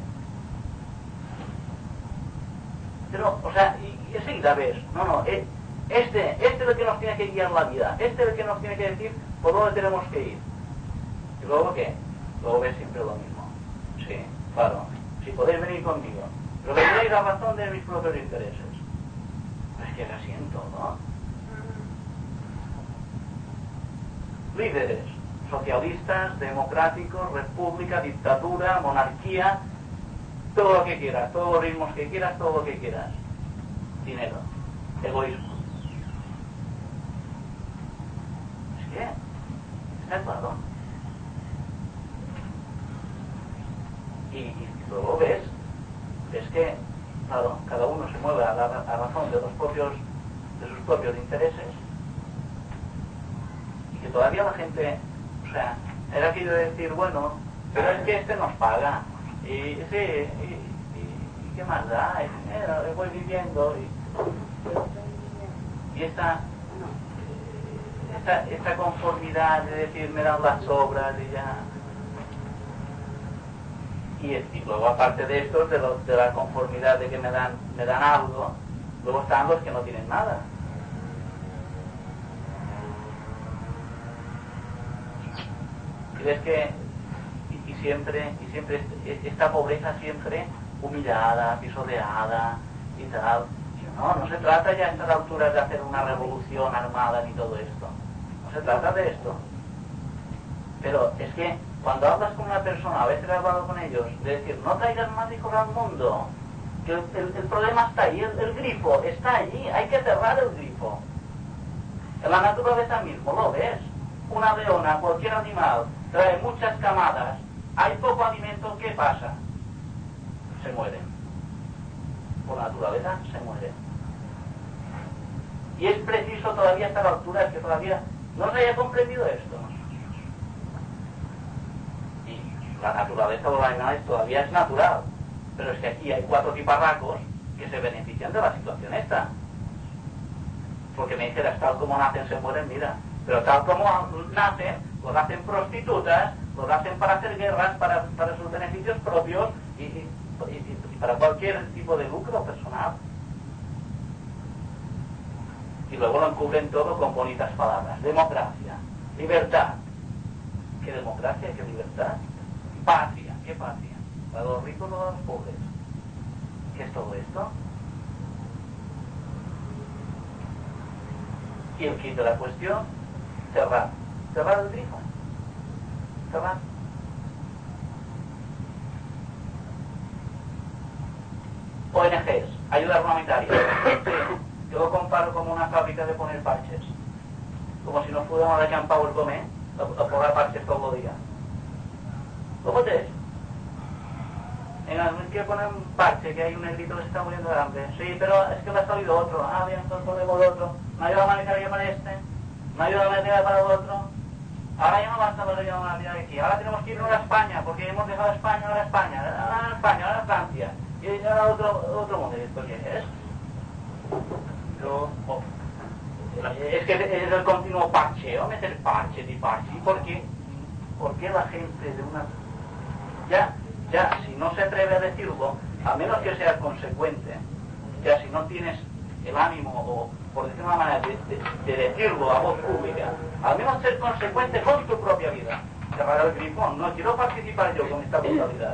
Pero, o sea, y, y enseguida ves, no, no, eh, este, este es el que nos tiene que guiar la vida, este es el que nos tiene que decir por dónde tenemos que ir. ¿Y luego qué? Luego ves siempre lo mismo. Sí, claro, si podéis venir conmigo, pero que tenéis la razón de mis propios intereses. Es que es así en todo. Líderes, socialistas, democráticos, república, dictadura, monarquía, todo lo que quieras, todos los ritmos que quieras, todo lo que quieras. Dinero, egoísmo. Es que está claro. Y, y luego ves, ves que, claro, cada uno se mueve a la a razón de los propios, de sus propios intereses. Y que todavía la gente, o sea, era aquello de decir, bueno, pero es que este nos paga. Y sí, y, y, y qué más da, y, eh, voy viviendo y, y esta, esta esta conformidad de decir me dan las obras y ya. Y, y luego aparte de esto, de, lo, de la conformidad de que me dan me dan algo, luego están los que no tienen nada. Y ves que y siempre, y siempre esta pobreza siempre humillada, pisoteada y tal. Y no, no se trata ya a estas alturas de hacer una revolución armada ni todo esto. No se trata de esto. Pero es que cuando hablas con una persona, a veces he hablado con ellos, de decir, no traigas más hijos al mundo, que el, el, el problema está ahí, el, el grifo está allí, hay que cerrar el grifo. En la naturaleza mismo, lo ves. Una leona, cualquier animal, trae muchas camadas, hay poco alimento, ¿qué pasa? Se mueren. Por naturaleza se mueren. Y es preciso todavía hasta la altura, es que todavía no se haya comprendido esto. Y la naturaleza de los animales todavía es natural. Pero es que aquí hay cuatro tiparracos que se benefician de la situación esta. Porque me dijeras, tal como nacen se mueren, mira. Pero tal como nacen, los hacen prostitutas, los hacen para hacer guerras, para, para sus beneficios propios y, y, y, y para cualquier tipo de lucro personal. Y luego lo encubren todo con bonitas palabras. Democracia, libertad. ¿Qué democracia? ¿Qué libertad? Patria. ¿Qué patria? ¿Para los ricos o para los pobres? ¿Qué es todo esto? Y el kit de la cuestión, cerrar. Cerrar el grifo. Cerrar. O N Ges, ayuda humanitaria. Yo lo comparo como una fábrica de poner parches. Como si nos fuéramos de Can Power comer, a, a poner parches todo el día. ¿Lo ves? Venga, quiero poner un parche, que hay un negrito que se está muriendo de hambre. Sí, pero es que me ha salido otro. Ah, bien, entonces ponemos otro. Me ayuda a manejar para este. Me ayuda a manejar para el otro. Ahora ya no basta para llevar una vida de aquí. Ahora tenemos que irnos a España, porque hemos dejado España, ahora España, ahora España, ahora Francia. Y ahora otro, otro mundo. ¿Esto qué es? Yo, oh, es que es el continuo parcheo, meter parche y parche. ¿Y por qué? ¿Por qué la gente de una... Ya, ya, si no se atreve a decirlo, a menos que seas consecuente, ya si no tienes el ánimo, o por decir una manera, de, de, de decirlo a voz pública, al menos ser consecuente con tu propia vida. Cerrar el grifo, no quiero participar yo con esta brutalidad.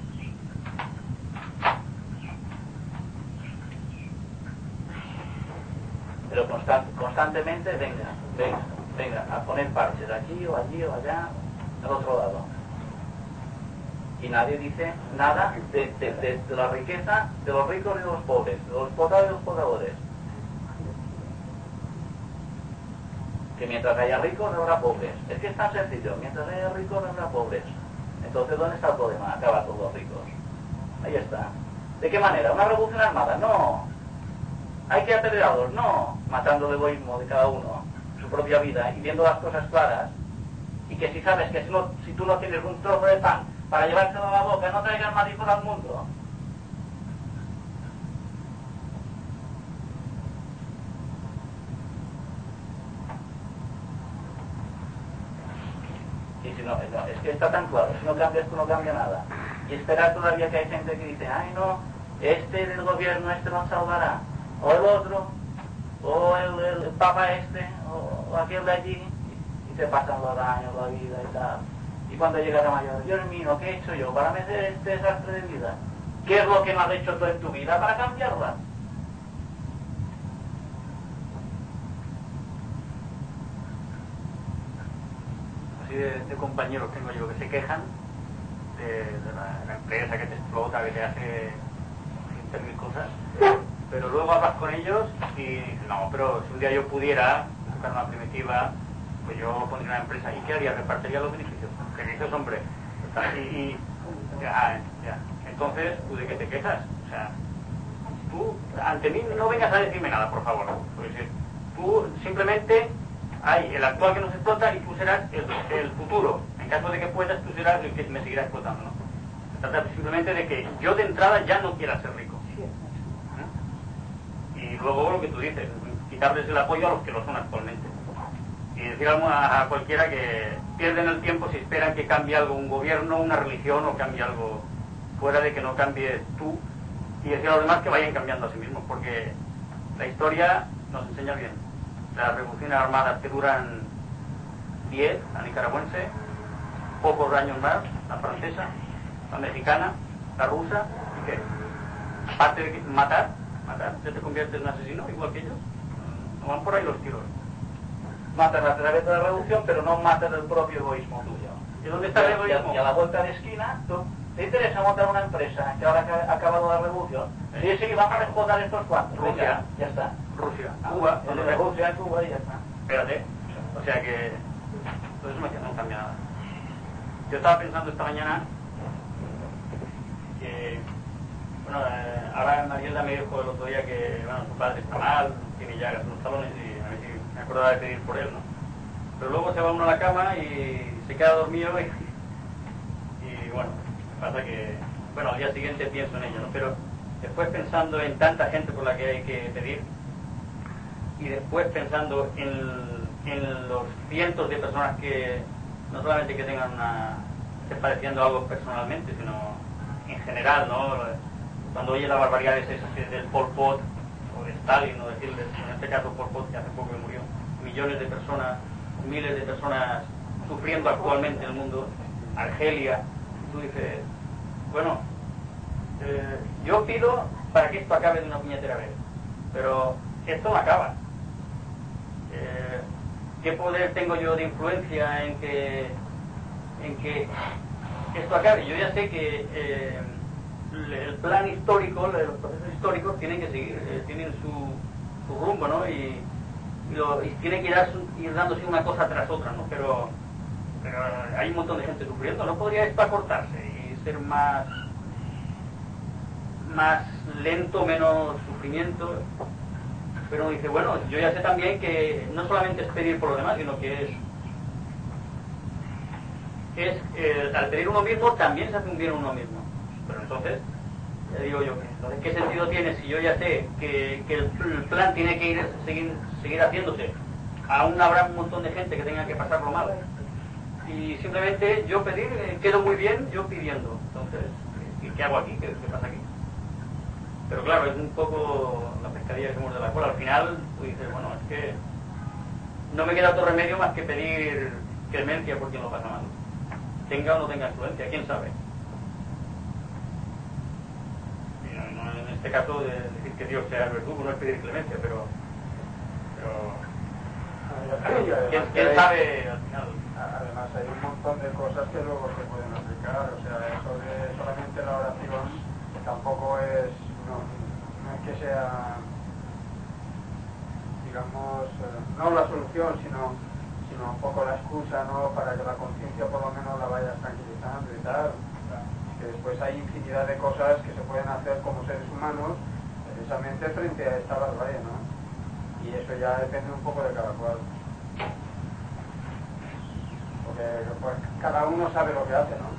Pero constant, constantemente, venga, venga, venga, a poner parches aquí o allí o allá, al otro lado. Y nadie dice nada de, de, de, de la riqueza de los ricos y de los pobres, de los potados y los potadores. Que mientras haya ricos habrá pobres. Es que es tan sencillo, mientras haya ricos habrá pobres. Entonces, ¿dónde está el problema? Acabar todos los ricos. Ahí está. ¿De qué manera? ¿Una revolución armada? No. ¿Hay que apedrearlos? No. Matando el egoísmo de cada uno, su propia vida, y viendo las cosas claras, y que si sabes que si, no, si tú no tienes un trozo de pan para llevárselo a la boca, no traigas más hijos al mundo. Y si no, no, es que está tan claro, si no cambia esto no cambia nada. Y esperar todavía que hay gente que dice, ay no, este del gobierno, este nos salvará, o el otro, o el, el, el papa este, o, o aquel de allí, y, y te pasan los años, la vida y tal. Y cuando llegas a mayor, Dios mío, ¿qué he hecho yo para meter este desastre de vida? ¿Qué es lo que no has hecho tú en tu vida para cambiarla? Así de, de compañeros tengo yo que se quejan de, de la, la empresa que te explota, que te hace hacer mil cosas, pero luego hablas con ellos y dices, no, pero si un día yo pudiera sacar una primitiva, pues yo pondría una empresa. ¿Y qué haría? Repartiría los beneficios. ¿Qué dices, hombre? Y, y ya, ya. Entonces, ¿tú de qué te quejas? O sea, tú, ante mí, no vengas a decirme nada, por favor. Porque tú simplemente hay el actual que nos explota y tú serás el, el futuro. En caso de que puedas, tú serás el que me seguirá explotando, ¿no? Se trata simplemente de que yo de entrada ya no quiera ser rico. ¿Eh? Y luego lo que tú dices, quitarles el apoyo a los que lo son actualmente. Y decir a, a cualquiera que pierden el tiempo si esperan que cambie algo un gobierno, una religión o cambie algo fuera de que no cambies tú, y decir a los demás que vayan cambiando a sí mismos, porque la historia nos enseña bien. Las revoluciones armadas que duran diez, la nicaragüense, pocos años más, la francesa, la mexicana, la rusa, ¿y qué? Aparte de matar, matar, se te convierte en un asesino igual que ellos. No van por ahí los tiros. Matas a través de la revolución, pero no matas el propio egoísmo tuyo. ¿Y dónde está el egoísmo? Y a la vuelta de esquina, tú, ¿te interesa montar una empresa que ahora que ha acabado la revolución? Sí, sí, vamos a explotar estos cuantos. Rusia, ya está. Rusia, Cuba, donde Rusia, Cuba y ya está. Espérate, o sea que todo eso no cambia nada. Yo estaba pensando esta mañana que, bueno, eh, ahora Marielda me dijo el otro día que, bueno, su padre está mal, tiene llagas en los talones y a ver si me acordaba de pedir por él, ¿no? Pero luego se va uno a la cama y se queda dormido y, y bueno, pasa que, bueno, al día siguiente pienso en ello, ¿no? Pero después pensando en tanta gente por la que hay que pedir y después pensando en, en los cientos de personas que no solamente que tengan una, esté padeciendo algo personalmente, sino en general, ¿no? Cuando oye las barbaridades esas del Pol Pot o de Stalin, o decirles, en este caso Pol Pot, que hace poco que murió, millones de personas, miles de personas sufriendo actualmente en el mundo, Argelia, tú dices, bueno, eh, yo pido para que esto acabe de una puñetera vez, pero esto no acaba. Eh, ¿Qué poder tengo yo de influencia en que en que esto acabe? Yo ya sé que eh, el plan histórico, los procesos históricos tienen que seguir, eh, tienen su, su rumbo, ¿no? Y, y, lo, y tienen que ir, ir dándose una cosa tras otra, ¿no? Pero, pero hay un montón de gente sufriendo. ¿No podría esto acortarse y ser más más lento, menos sufrimiento. Pero uno dice, bueno, yo ya sé también que no solamente es pedir por los demás, sino que es, es eh, al pedir uno mismo también se hace un bien uno mismo. Pero entonces, ya digo yo, entonces, ¿qué sentido tiene si yo ya sé que, que el, el plan tiene que ir seguir, seguir haciéndose? Aún habrá un montón de gente que tenga que pasarlo mal. Y simplemente yo pedir, eh, quedo muy bien yo pidiendo. Entonces, ¿qué, qué hago aquí? ¿Qué, ¿Qué pasa aquí? Pero claro, es un poco la pescadilla que se muerde la cola. Al final, tú dices, bueno, es que no me queda otro remedio más que pedir clemencia por quien lo pasa mal. Tenga o no tenga influencia, quién sabe. Y no, no, en este caso, de decir que Dios sea el verdugo no es pedir clemencia, pero... pero ¿quién, quién sabe al final? Además, hay un montón de cosas que luego se pueden aplicar. O sea, eso de solamente la oración tampoco es... No, no es que sea, digamos, eh, no la solución, sino, sino un poco la excusa, ¿no? Para que la conciencia por lo menos la vayas tranquilizando y tal. Que después hay infinidad de cosas que se pueden hacer como seres humanos, precisamente frente a esta barbarie, ¿no? Y eso ya depende un poco de cada cual. Porque pues, cada uno sabe lo que hace, ¿no?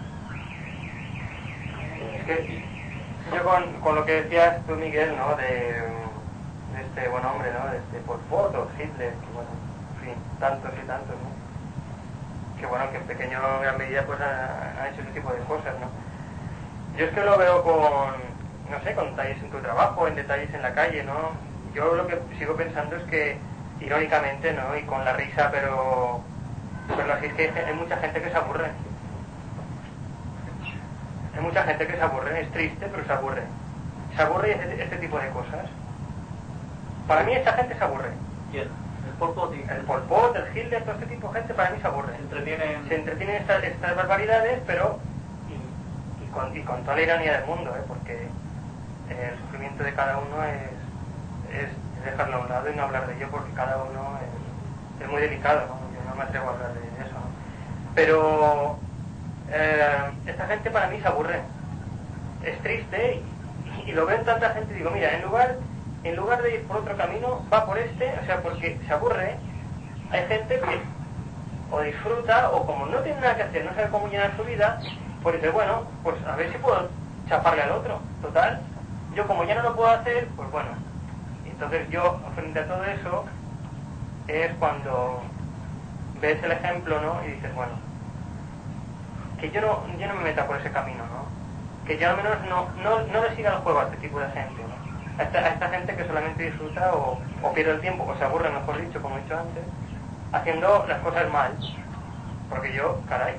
Es que yo con, con lo que decías tú, Miguel, ¿no? De, de este buen hombre, ¿no? De este Pol Pot o Hitler, que bueno, en fin, tantos y tantos, ¿no? Que bueno, que en pequeño gran medida pues han ha hecho ese tipo de cosas, ¿no? Yo es que lo veo con, no sé, con detalles en tu trabajo, en detalles en la calle, ¿no? Yo lo que sigo pensando es que, irónicamente, ¿no? Y con la risa, pero, pero así es que hay mucha gente que se aburre. Hay mucha gente que se aburre, es triste, pero se aburre. Se aburre este, este tipo de cosas. Para mí esta gente se aburre. ¿Quién? El Pol Pot, el Pol Pot, el Hitler, todo este tipo de gente para mí se aburre. Se entretienen, se entretienen estas, estas barbaridades, pero y, y, con, y con toda la ironía del mundo, ¿eh? Porque el sufrimiento de cada uno es, es dejarlo a un lado y no hablar de ello, porque cada uno es, es muy delicado, ¿no? Yo no me atrevo a hablar de eso, ¿no? Pero eh, esta gente para mí se aburre. Es triste y, y lo veo en tanta gente y digo, mira, en lugar en lugar de ir por otro camino, va por este, o sea, porque se aburre. Hay gente que o disfruta o como no tiene nada que hacer, no sabe cómo llenar su vida, pues dice, bueno, pues a ver si puedo chaparle al otro. Total, yo como ya no lo puedo hacer, pues bueno. Entonces yo, frente a todo eso, es cuando ves el ejemplo, ¿no? Y dices, bueno, que yo no, yo no me meta por ese camino, ¿no? Que yo al menos no, no, no le siga el juego a este tipo de gente, ¿no? A esta, a esta gente que solamente disfruta o, o pierde el tiempo, o se aburre, mejor dicho, como he dicho antes, haciendo las cosas mal. Porque yo, caray,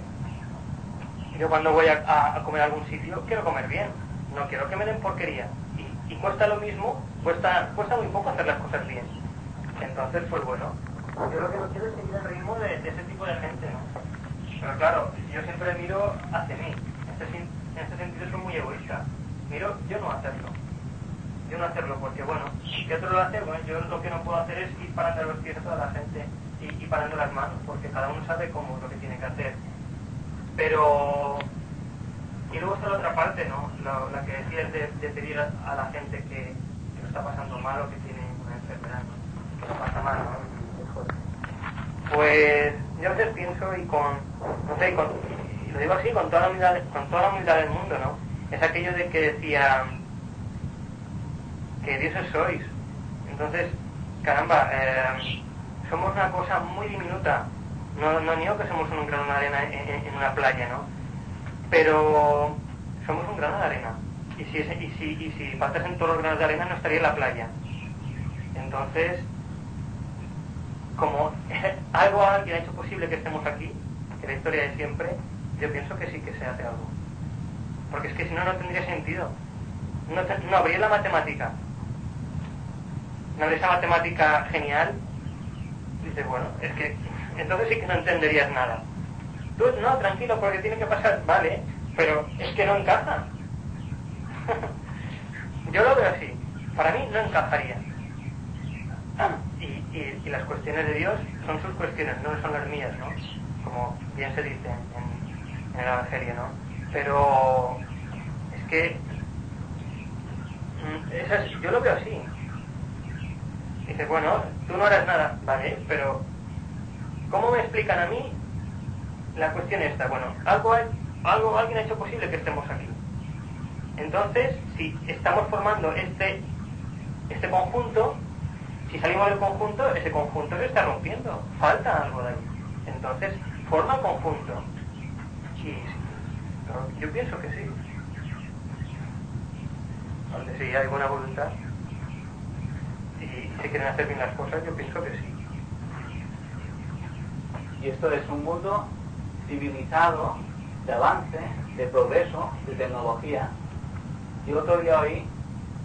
yo cuando voy a, a, a comer a algún sitio, quiero comer bien, no quiero que me den porquería. Y, y cuesta lo mismo, cuesta, cuesta muy poco hacer las cosas bien. Entonces, pues bueno, yo lo que no quiero es seguir el ritmo de, de ese tipo de gente, ¿no? Pero claro, yo siempre miro hacia mí. En este, en este sentido soy muy egoísta. Miro yo no hacerlo. Yo no hacerlo porque, bueno, si otro lo hace, bueno, yo lo que no puedo hacer es ir parando los pies a toda la gente y, y parando las manos, porque cada uno sabe cómo es lo que tiene que hacer. Pero... Y luego está la otra parte, ¿no? La, la que decías de, de pedir a, a la gente que, que lo está pasando mal o que tiene una enfermedad, ¿no? Que lo pasa mal, ¿no? Pues yo a veces pienso y con, no sé, con, y lo digo así, con toda la humildad, con toda la humildad del mundo, ¿no? Es aquello de que decía que dioses sois. Entonces, caramba, eh, somos una cosa muy diminuta. No, no niego que somos un grano de arena en, en, en una playa, ¿no? Pero somos un grano de arena. Y si, y si, y si faltasen todos los granos de arena, no estaría en la playa. Entonces, como algo alguien ha hecho posible que estemos aquí, que la historia es siempre, yo pienso que sí que se hace algo. Porque es que si no, no tendría sentido. No, te, no habría la matemática. No habría esa matemática genial. Dices, bueno, es que entonces sí que no entenderías nada. Tú, no, tranquilo, porque tiene que pasar, vale, pero es que no encaja. Yo lo veo así. Para mí no encajaría. Y, y, y las cuestiones de Dios son sus cuestiones, no son las mías, ¿no? Como bien se dice en, en el Evangelio, ¿no? Pero es que Esa es- yo lo veo así. Dices, bueno, tú no harás nada, vale, pero ¿cómo me explican a mí la cuestión esta? Bueno, algo, hay- algo alguien ha hecho posible que estemos aquí. Entonces, si estamos formando este, este conjunto, si salimos del conjunto, ese conjunto se está rompiendo. Falta algo de ahí. Entonces, forma el conjunto. Sí, sí. No, yo pienso que sí. Donde sí hay buena voluntad y se quieren hacer bien las cosas, yo pienso que sí. Y esto es un mundo civilizado, de avance, de progreso, de tecnología. Y otro día hoy eh,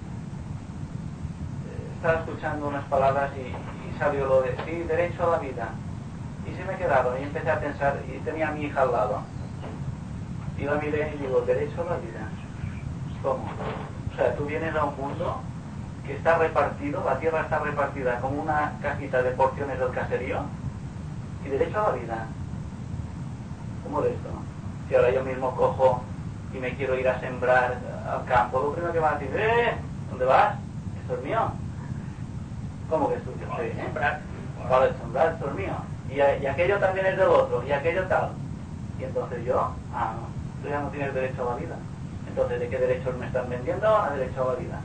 estaba escuchando unas palabras y, y salió lo de sí, derecho a la vida. Y se me quedaron y empecé a pensar, y tenía a mi hija al lado. Y la miré y digo, derecho a la vida. ¿Cómo? O sea, tú vienes a un mundo que está repartido, la tierra está repartida como una cajita de porciones del caserío, y derecho a la vida. ¿Cómo de esto? Si ahora yo mismo cojo y me quiero ir a sembrar al campo, lo primero que van a decir, ¡eh! ¿Dónde vas? Esto es mío. ¿Cómo que es tuyo? Sí, ¿eh? Vale, sembrar, esto es mío. Y, y aquello también es del otro, y aquello tal. Y entonces yo, ah, no, tú ya no tienes derecho a la vida. Entonces, ¿de qué derechos me están vendiendo? A derecho a la vida.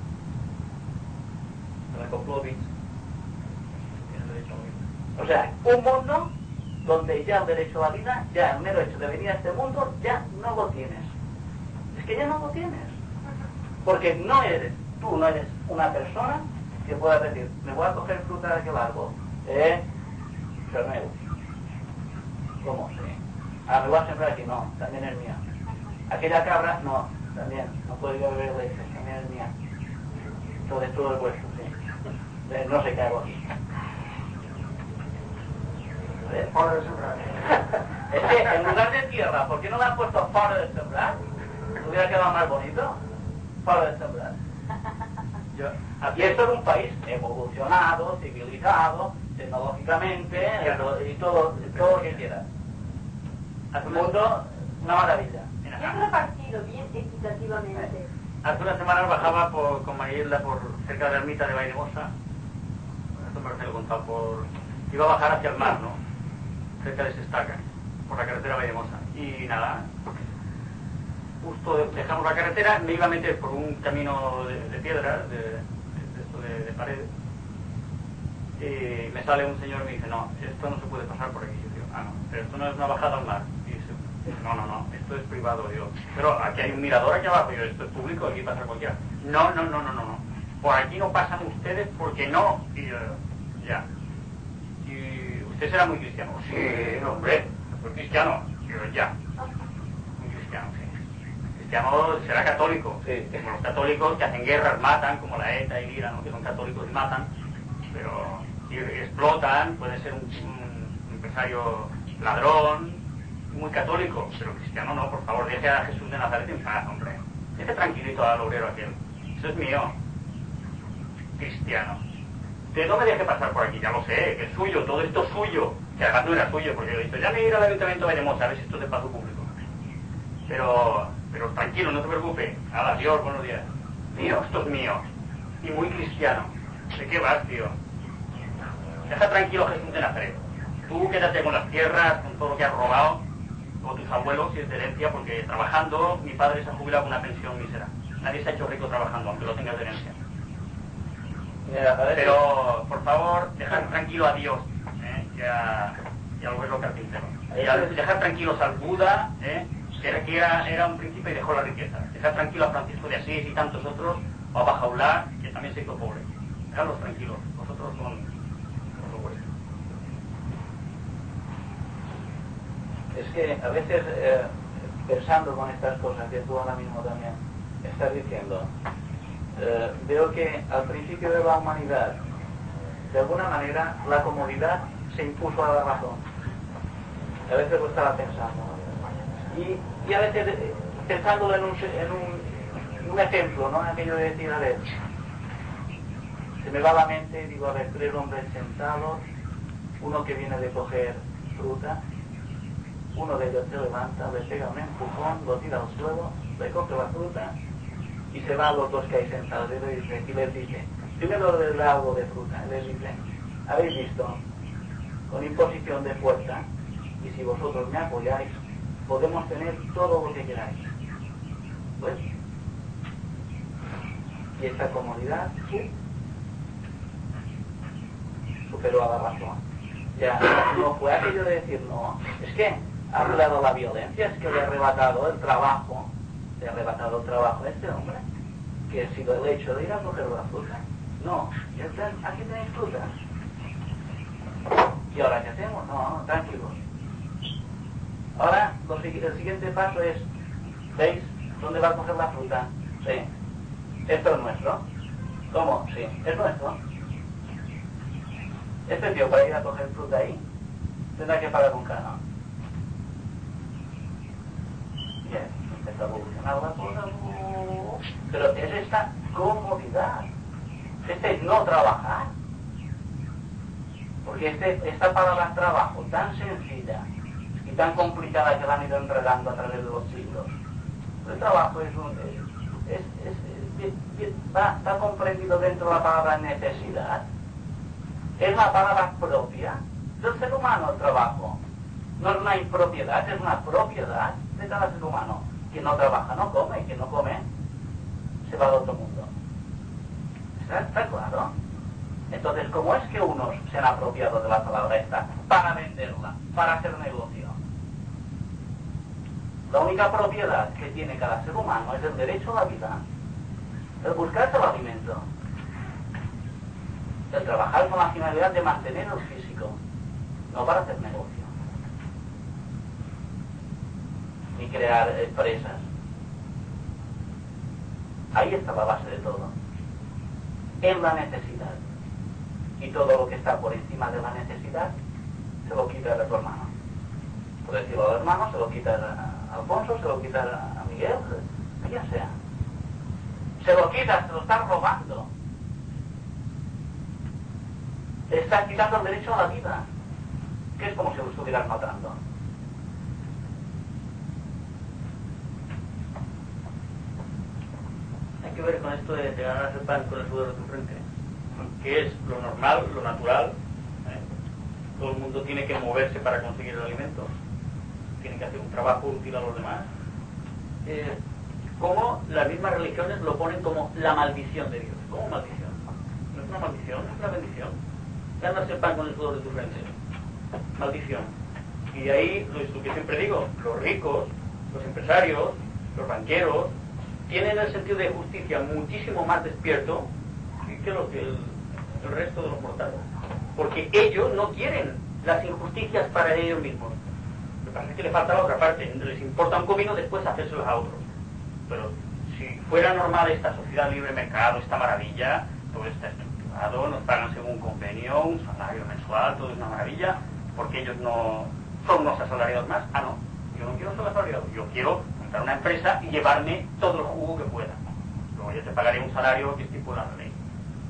O sea, un mundo donde ya el derecho a la vida, ya el mero hecho de venir a este mundo, ya no lo tienes. Es que ya no lo tienes. Porque no eres, tú no eres una persona que pueda decir, me voy a coger fruta de aquel árbol. ¿Eh? Fernet. ¿Cómo? Sí. Ah, me voy a sembrar aquí. No, también es mía. Aquella cabra, no, también. No puedo ir a beber leche, también es mía. Entonces todo es vuestro, sí. Eh, no sé qué hago aquí. ¿Eh? Fora de sembrar. Es que en lugar de tierra, ¿por qué no le han puesto fora de sembrar? Hubiera quedado más bonito. Fora de sembrar. Yo, aquí esto es un país evolucionado, civilizado, tecnológicamente, y todo, todo lo que quieras. Hace un mundo, una maravilla. Bien repartido, bien equitativamente. Hace unas semanas bajaba por, con Marielda por cerca de la ermita de Vaidemosa. Esto me lo he contado por... Iba a bajar hacia el mar, ¿no? Cerca de Sestaca, por la carretera Vaidemosa. Y nada, justo dejamos la carretera, me iba a meter por un camino de, de piedras, de, de, de, esto de, de paredes. Y me sale un señor y me dice, no, esto no se puede pasar por aquí. Yo digo, ah, no, pero esto no es una bajada al mar. Y dice, no, no, no, esto es privado. Digo, pero aquí hay un mirador aquí abajo. Yo, esto es público, aquí pasa cualquiera. No, no, no, no, no, no. Por aquí no pasan ustedes porque no. Y yo, ya. Y usted será muy cristiano. Sí, hombre, soy cristiano. Y yo, ya. Muy cristiano, sí. Cristiano será católico. Sí. Como los católicos que hacen guerras, matan, como la ETA y l'IRA, ¿no? Que son católicos y matan. Pero y explotan, puede ser un, un empresario ladrón, muy católico, pero cristiano no, por favor, deje a Jesús de Nazaret en paz, hombre. Deje tranquilito al obrero aquel. Eso es mío. Cristiano. Usted no me deje pasar por aquí, ya lo sé, que es suyo, todo esto es suyo. Que además no era suyo, porque yo he dicho, ya me iré al ayuntamiento de Vaidemosa, a ver si esto es de paso público. Pero, pero tranquilo, no te preocupes. Adiós, buenos días. Mío, esto es mío. Y muy cristiano. ¿De qué vas, tío? Deja tranquilo a Jesús de Nazaret. Tú quédate con las tierras, con todo lo que has robado, o tus abuelos, si es de herencia, porque trabajando, mi padre se ha jubilado con una pensión mísera. Nadie se ha hecho rico trabajando, aunque lo tengas de herencia. Pero, por favor, dejar tranquilo a Dios, ¿eh? y, a, y al abuelo carpintero. Y a dejar tranquilos al Buda, ¿eh? que, era, que era, era un príncipe y dejó la riqueza. Dejar tranquilo a Francisco de Asís y tantos otros, o a Bajaulá, que también se hizo pobre. Dejarlos tranquilos, vosotros son... Es que a veces, eh, pensando con estas cosas que tú ahora mismo también estás diciendo, eh, veo que al principio de la humanidad, de alguna manera, la comodidad se impuso a la razón. A veces lo estaba pensando. Y, y a veces, eh, pensándolo en un, en un, en un ejemplo, ¿no? Aquello de decir, a ver, se me va a la mente y digo, a ver, tres hombres sentados, uno que viene de coger fruta, uno de ellos se levanta, le pega un empujón, lo tira al suelo, le coge la fruta y se van los dos que hay sentados y les dice, y les dice primero les da algo de fruta, y les dice, habéis visto, con imposición de fuerza, y si vosotros me apoyáis, podemos tener todo lo que queráis. Pues, y esta comodidad sí, superó a la razón. Ya no fue aquello de decir, no, es que ha arreglado la violencia, es que le ha arrebatado el trabajo, le ha arrebatado el trabajo a este hombre, que ha sido el hecho de ir a coger la fruta. No, ya está, aquí tenéis fruta. ¿Y ahora qué hacemos? No, tranquilos. Ahora, lo, el siguiente paso es, ¿veis? ¿Dónde va a coger la fruta? Sí. ¿Esto es nuestro? ¿Cómo? Sí, es nuestro. Este tío para ir a coger fruta ahí tendrá que pagar un canon. Bien, empieza a evolucionar la cosa. Pero es esta comodidad. Este es no trabajar. Porque este, esta palabra trabajo tan sencilla y tan complicada que la han ido enredando a través de los siglos. El trabajo es un, es, es, es, bien, bien, va, está comprendido dentro de la palabra necesidad. Es una palabra propia del ser humano el trabajo. No es una impropiedad, es una propiedad de cada ser humano. Quien no trabaja no come, y quien no come se va al otro mundo. ¿Está, está claro? Entonces, ¿cómo es que unos se han apropiado de la palabra esta para venderla, para hacer negocio? La única propiedad que tiene cada ser humano es el derecho a la vida, el buscarse el alimento, el trabajar con la finalidad de mantener el físico, no para hacer negocio, ni crear empresas. Ahí está la base de todo, en la necesidad. Y todo lo que está por encima de la necesidad se lo quita a tu hermano. Por decirlo al hermano, se lo quita a Alfonso, se lo quita a Miguel, a quien sea. Se lo quita, se lo están robando. Le están quitando el derecho a la vida, que es como si lo estuvieran matando. Hay que ver con esto de, de ganar el pan con el sudor de tu frente, que es lo normal, lo natural. ¿eh? Todo el mundo tiene que moverse para conseguir el alimento, tiene que hacer un trabajo útil a los demás. Eh, como las mismas religiones lo ponen como la maldición de Dios. ¿Cómo maldición? No es una maldición, es una bendición. Ganas el pan con el sudor de tu frente. Maldición. Y ahí lo que siempre digo, los ricos, los empresarios, los banqueros, tienen el sentido de justicia muchísimo más despierto que lo que el, el resto de los mortales. Porque ellos no quieren las injusticias para ellos mismos. Lo que pasa es que le falta la otra parte. Les importa un comino después hacérselos a otros. Pero si fuera normal esta sociedad libre mercado, esta maravilla, todo está estructurado, nos pagan según un convenio, un salario mensual, todo es una maravilla, porque ellos no son unos asalariados más. Ah, no, yo no quiero ser asalariado, yo quiero montar una empresa y llevarme todo el jugo que pueda. Luego yo te pagaré un salario que estipula la ley.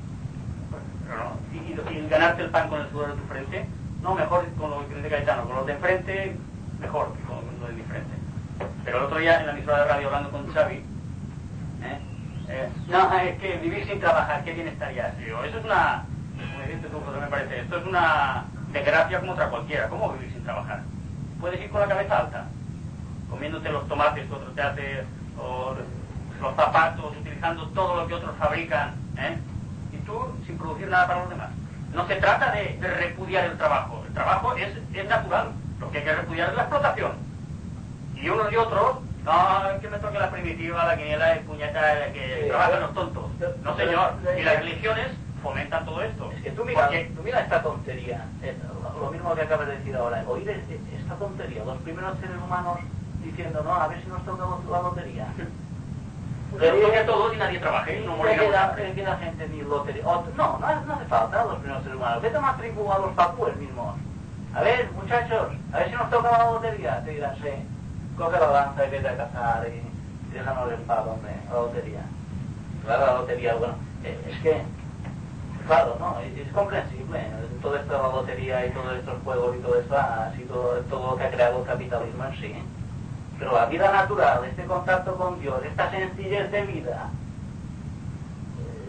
Pero no, y, y, y ganarte el pan con el sudor de tu frente, no, mejor con lo que dice Caetano, con los de enfrente, mejor que con los de mi frente. Pero el otro día en la emisora de radio hablando con Xavi, ¿eh? Eh, no, es que vivir sin trabajar, qué bien estaría. Digo, eso es una, como dijiste tú, José, me parece, esto es una desgracia como otra cualquiera. ¿Cómo vivir sin trabajar? Puedes ir con la cabeza alta, comiéndote los tomates que otros te hacen, o los zapatos, utilizando todo lo que otros fabrican, ¿eh? Y tú sin producir nada para los demás. No se trata de, de repudiar el trabajo. El trabajo es, es natural. Lo que hay que repudiar es la explotación. Y unos y otros, no, que me toque la primitiva, la quiniela, el puñeta, que sí, trabajan los tontos. No, señor. Y las religiones fomentan todo esto. Es que tú mira, porque, tú mira esta tontería, lo mismo que acabas de decir ahora, oír esta tontería, los primeros seres humanos diciendo, no, a ver si nos toca la lotería. Pero toque a todos y nadie trabaje, no moriremos. Que la gente ni lotería. No, no, no hace falta los primeros seres humanos. Vete a una tribu a los papúes mismos. A ver, muchachos, a ver si nos toca la lotería. Te dirán, sí. Coge la lanza y vete a cazar y déjanos en paz, hombre, la lotería. Claro, la lotería, bueno, es que, claro, ¿no? Es comprensible. Todo esto de la lotería y todos estos juegos y todo esto ha sido todo lo que ha creado el capitalismo en sí. Pero la vida natural, este contacto con Dios, esta sencillez de vida,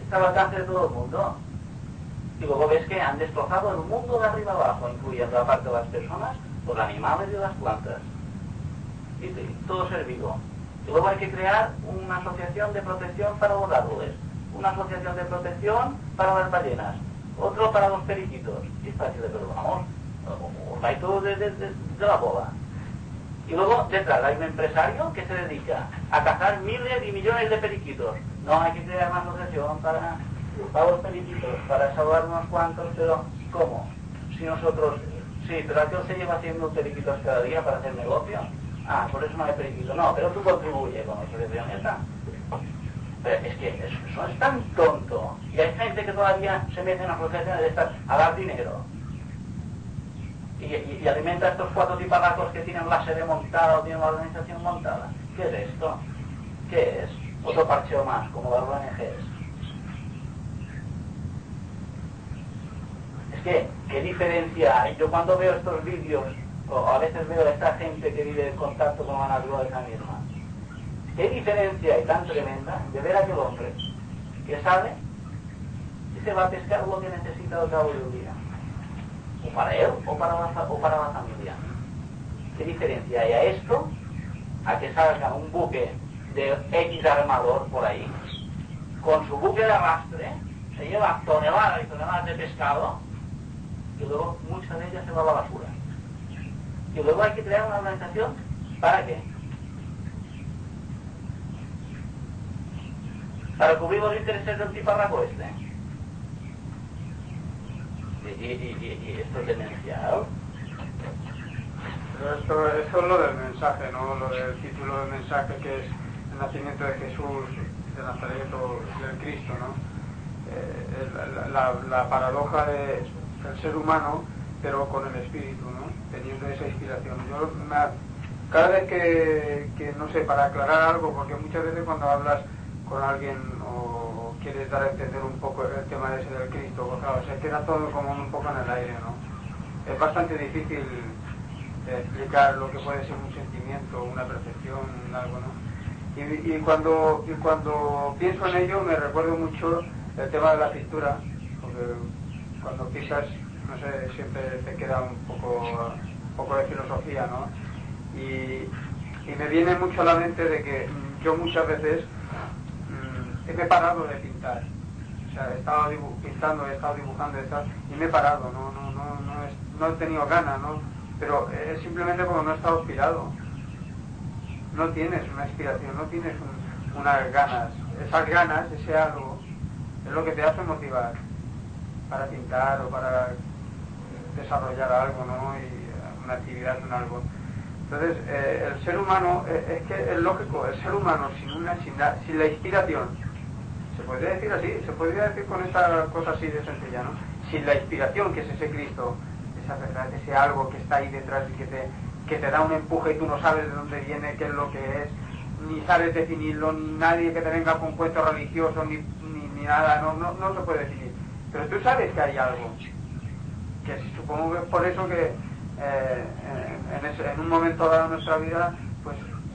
está al alcance de todo el mundo. Y luego ves que han destrozado el mundo de arriba abajo, incluyendo aparte de las personas, los animales y las plantas. Y, y todo ser vivo. Y luego hay que crear una asociación de protección para los árboles, una asociación de protección para las ballenas, otro para los periquitos. Y es fácil de pero vamos, os vais todos de, de, de, de la bola. Y luego detrás hay un empresario que se dedica a cazar miles y millones de periquitos. No, hay que crear una asociación para, para los periquitos, para salvar unos cuantos, pero ¿cómo? Si nosotros, sí, pero aquel se lleva haciendo periquitos cada día para hacer negocio. Ah, por eso no hay periquito. No, pero tú contribuyes con la asociación esta. Pero es que eso es tan tonto. Y hay gente que todavía se mete en asociaciones de estas a dar dinero. Y, y, y alimenta a estos cuatro tiparracos que tienen la sede montada o tienen la organización montada. ¿Qué es esto? ¿Qué es? Otro parcheo más, como las O N Ges. Es que, ¿qué diferencia hay? Yo cuando veo estos vídeos, o a veces veo a esta gente que vive en contacto con la naturaleza misma, ¿qué diferencia hay tan tremenda de ver a aquel hombre que sale y se va a pescar lo que necesita al cabo de un día? O para él o para la, o para la familia. ¿Qué diferencia hay a esto a que salga un buque de X armador por ahí con su buque de arrastre, se lleva toneladas y toneladas de pescado y luego muchas de ellas se va a la basura? Y luego hay que crear una organización ¿para qué? Para cubrir los intereses del tiparraco este. Y, y, y, y esto es demencial. Pero esto, esto es lo del mensaje, ¿no? Lo del título del mensaje, que es el nacimiento de Jesús, de Nazaret o del Cristo, ¿no? Eh, la, la, la paradoja de, del ser humano, pero con el espíritu, ¿no? Teniendo esa inspiración. Yo me, cada vez que, que, no sé, para aclarar algo, porque muchas veces cuando hablas con alguien o quieres dar a entender un poco el tema ese del Cristo, pues claro, se queda todo como un poco en el aire, ¿no? Es bastante difícil explicar lo que puede ser un sentimiento, una percepción, algo, ¿no? Y, y cuando y cuando pienso en ello me recuerdo mucho el tema de la pintura, porque cuando pisas, no sé, siempre te queda un poco, un poco de filosofía, ¿no? Y, y me viene mucho a la mente de que yo muchas veces mmm, me he parado de pintar. O sea, he estado pintando, he estado dibujando y me he parado, no, no, no, no, he, no he tenido ganas, ¿no? Pero es simplemente como no he estado inspirado. No tienes una inspiración, no tienes un, unas ganas. Esas ganas, ese algo, es lo que te hace motivar para pintar o para desarrollar algo, ¿no? Y una actividad en algo. Entonces, eh, el ser humano, eh, es que es lógico, el ser humano sin una sin la, sin la inspiración, se podría decir así, se podría decir con esta cosa así de sencilla, ¿no? Sin la inspiración, que es ese Cristo, esa verdad, ese algo que está ahí detrás y que te, que te da un empuje y tú no sabes de dónde viene, qué es lo que es, ni sabes definirlo, ni nadie que te venga con cuento religioso, ni, ni, ni nada, no, no, no se puede definir. Pero tú sabes que hay algo, que supongo que es por eso que eh, en, ese, en un momento dado de nuestra vida, pues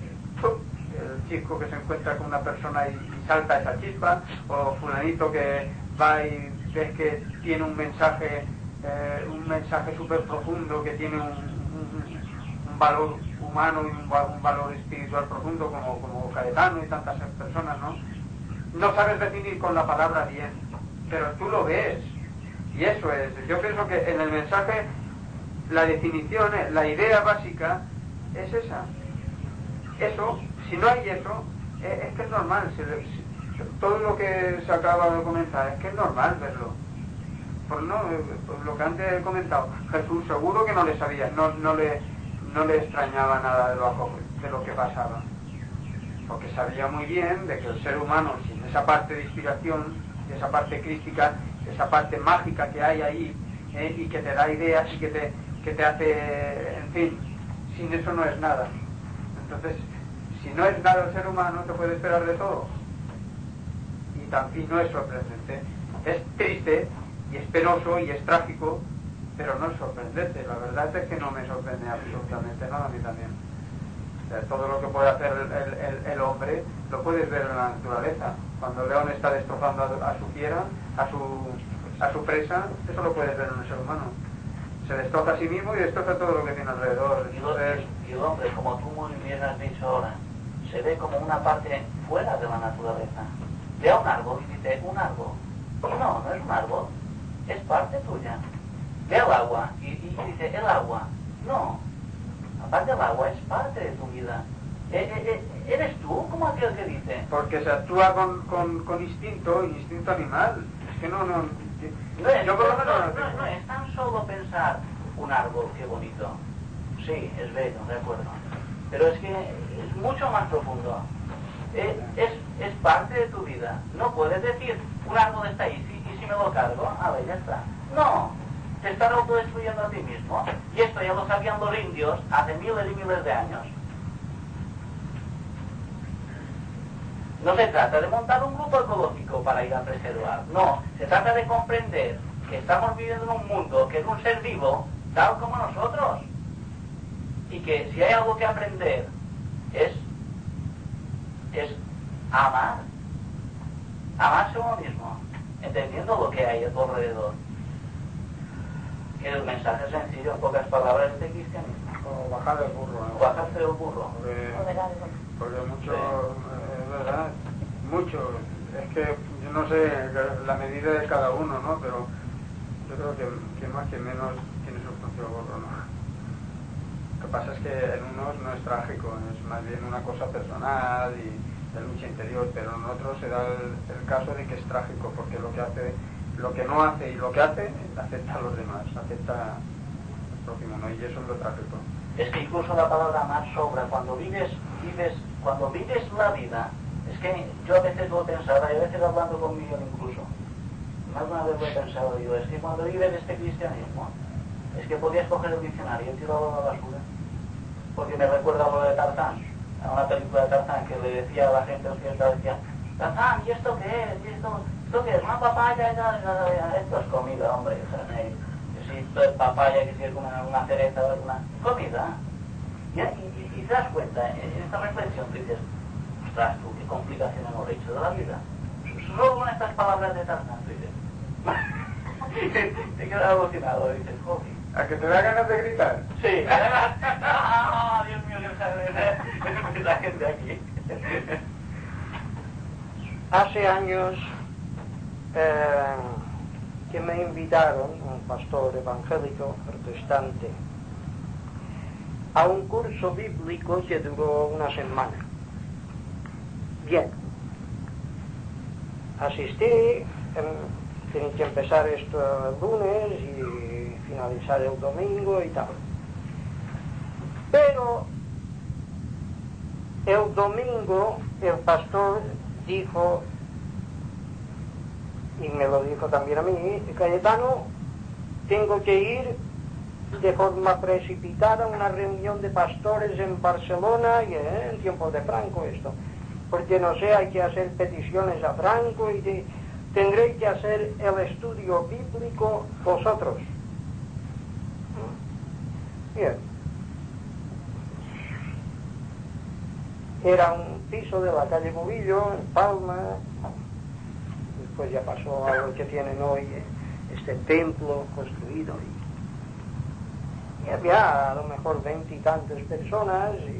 el chico que se encuentra con una persona y, y salta esa chispa, o fulanito que va y ves que tiene un mensaje, eh, un mensaje súper profundo, que tiene un, un, un valor humano y un, un valor espiritual profundo, como, como Caetano y tantas personas, ¿no? No sabes definir con la palabra bien, pero tú lo ves, y eso es. Yo pienso que en el mensaje la definición, la idea básica es esa. Eso, si no hay eso, es, es que es normal. Se, se, todo lo que se acaba de comentar, es que es normal verlo. Por, no, por lo que antes he comentado, Jesús seguro que no le sabía, no, no, le, no le extrañaba nada de lo, de lo que pasaba. Porque sabía muy bien de que el ser humano, sin esa parte de inspiración, esa parte crítica, esa parte mágica que hay ahí, eh, y que te da ideas y que te, que te hace, en fin, sin eso no es nada. Entonces, si no es nada el ser humano, te puede esperar de todo. Y, también no es sorprendente. Es triste, y es penoso, y es trágico, pero no es sorprendente. La verdad es que no me sorprende absolutamente nada, a mí también. O sea, todo lo que puede hacer el, el, el hombre lo puedes ver en la naturaleza. Cuando el león está destrozando a, a su fiera, a su, a su presa, eso lo puedes ver en un ser humano. Se destroza a sí mismo y destroza todo lo que tiene alrededor. Entonces, y el hombre, como tú muy bien has dicho ahora, se ve como una parte fuera de la naturaleza. Ve a un árbol y dice, un árbol. Y no, no es un árbol, es parte tuya. Ve al agua y, y dice, el agua. No, aparte del agua es parte de tu vida. E, e, e, ¿Eres tú como aquel que dice? Porque se actúa con, con, con instinto, instinto animal. Es que no, no... No es, yo por lo no, menos no, no, no es tan solo pensar un árbol, qué bonito. Sí, es bello, de acuerdo. Pero es que es mucho más profundo. Es, es, es parte de tu vida. No puedes decir, un árbol está ahí, y, y si me lo cargo, a ver, ya está. No, te estás autodestruyendo a ti mismo. Y esto ya lo sabían los indios hace miles y miles de años. No se trata de montar un grupo ecológico para ir a preservar. No, se trata de comprender que estamos viviendo en un mundo que es un ser vivo, tal como nosotros. Y que si hay algo que aprender es, es amar. Amarse a uno mismo, entendiendo lo que hay a tu alrededor. Que el mensaje sencillo, en pocas palabras, es de cristianismo. O bajar del burro, ¿no? Bajarse del burro. Porque, porque mucho... Sí. ¿Verdad? Mucho. Es que yo no sé la medida de cada uno, ¿no? Pero yo creo que, que más que menos tiene su propio gorro, ¿no? Lo que pasa es que en unos no es trágico, es más bien una cosa personal y de lucha interior, pero en otros se da el, el caso de que es trágico, porque lo que hace, lo que no hace y lo que hace, acepta a los demás, acepta al prójimo, ¿no? Y eso es lo trágico. Es que incluso la palabra amar sobra. Cuando vives, vives, cuando vives la vida, es que yo a veces lo he pensado, y a veces hablando con Miguel incluso, más de una vez lo he pensado, digo, es que cuando vives este cristianismo, es que podías coger el diccionario y tirarlo a la basura. Porque me recuerda a lo de Tarzán, a una película de Tarzán, que le decía a la gente occidental, decía, Tarzán, ¿y esto qué es? ¿Y esto, esto qué es? Una papaya, esto es comida, hombre, o sea, que si esto es papaya, que si es una, una cereza o alguna comida. Y, y, y te das cuenta, en esta reflexión tú dices, ostras tú, qué complicación hemos hecho de la vida. Solo con estas palabras de Tarzán, tú dices, te quedas alucinado, dices, joder. ¿A que te da ganas de gritar? Sí, además, oh, Dios mío, Dios mío, la gente aquí. Hace años eh, que me invitaron, un pastor evangélico protestante, a un curso bíblico que duró una semana. Bien, asistí, eh, tenía que empezar esto el lunes y finalizar el domingo y tal. Pero el domingo el pastor dijo, y me lo dijo también a mí, Cayetano, tengo que ir de forma precipitada a una reunión de pastores en Barcelona y eh, en tiempo de Franco esto, porque no sé, hay que hacer peticiones a Franco y de, tendréis que hacer el estudio bíblico vosotros. Bien. Era un piso de la calle Murillo, en Palma. Después ya pasó a lo que tienen hoy, este templo construido. Y, y había a lo mejor veintitantas personas, y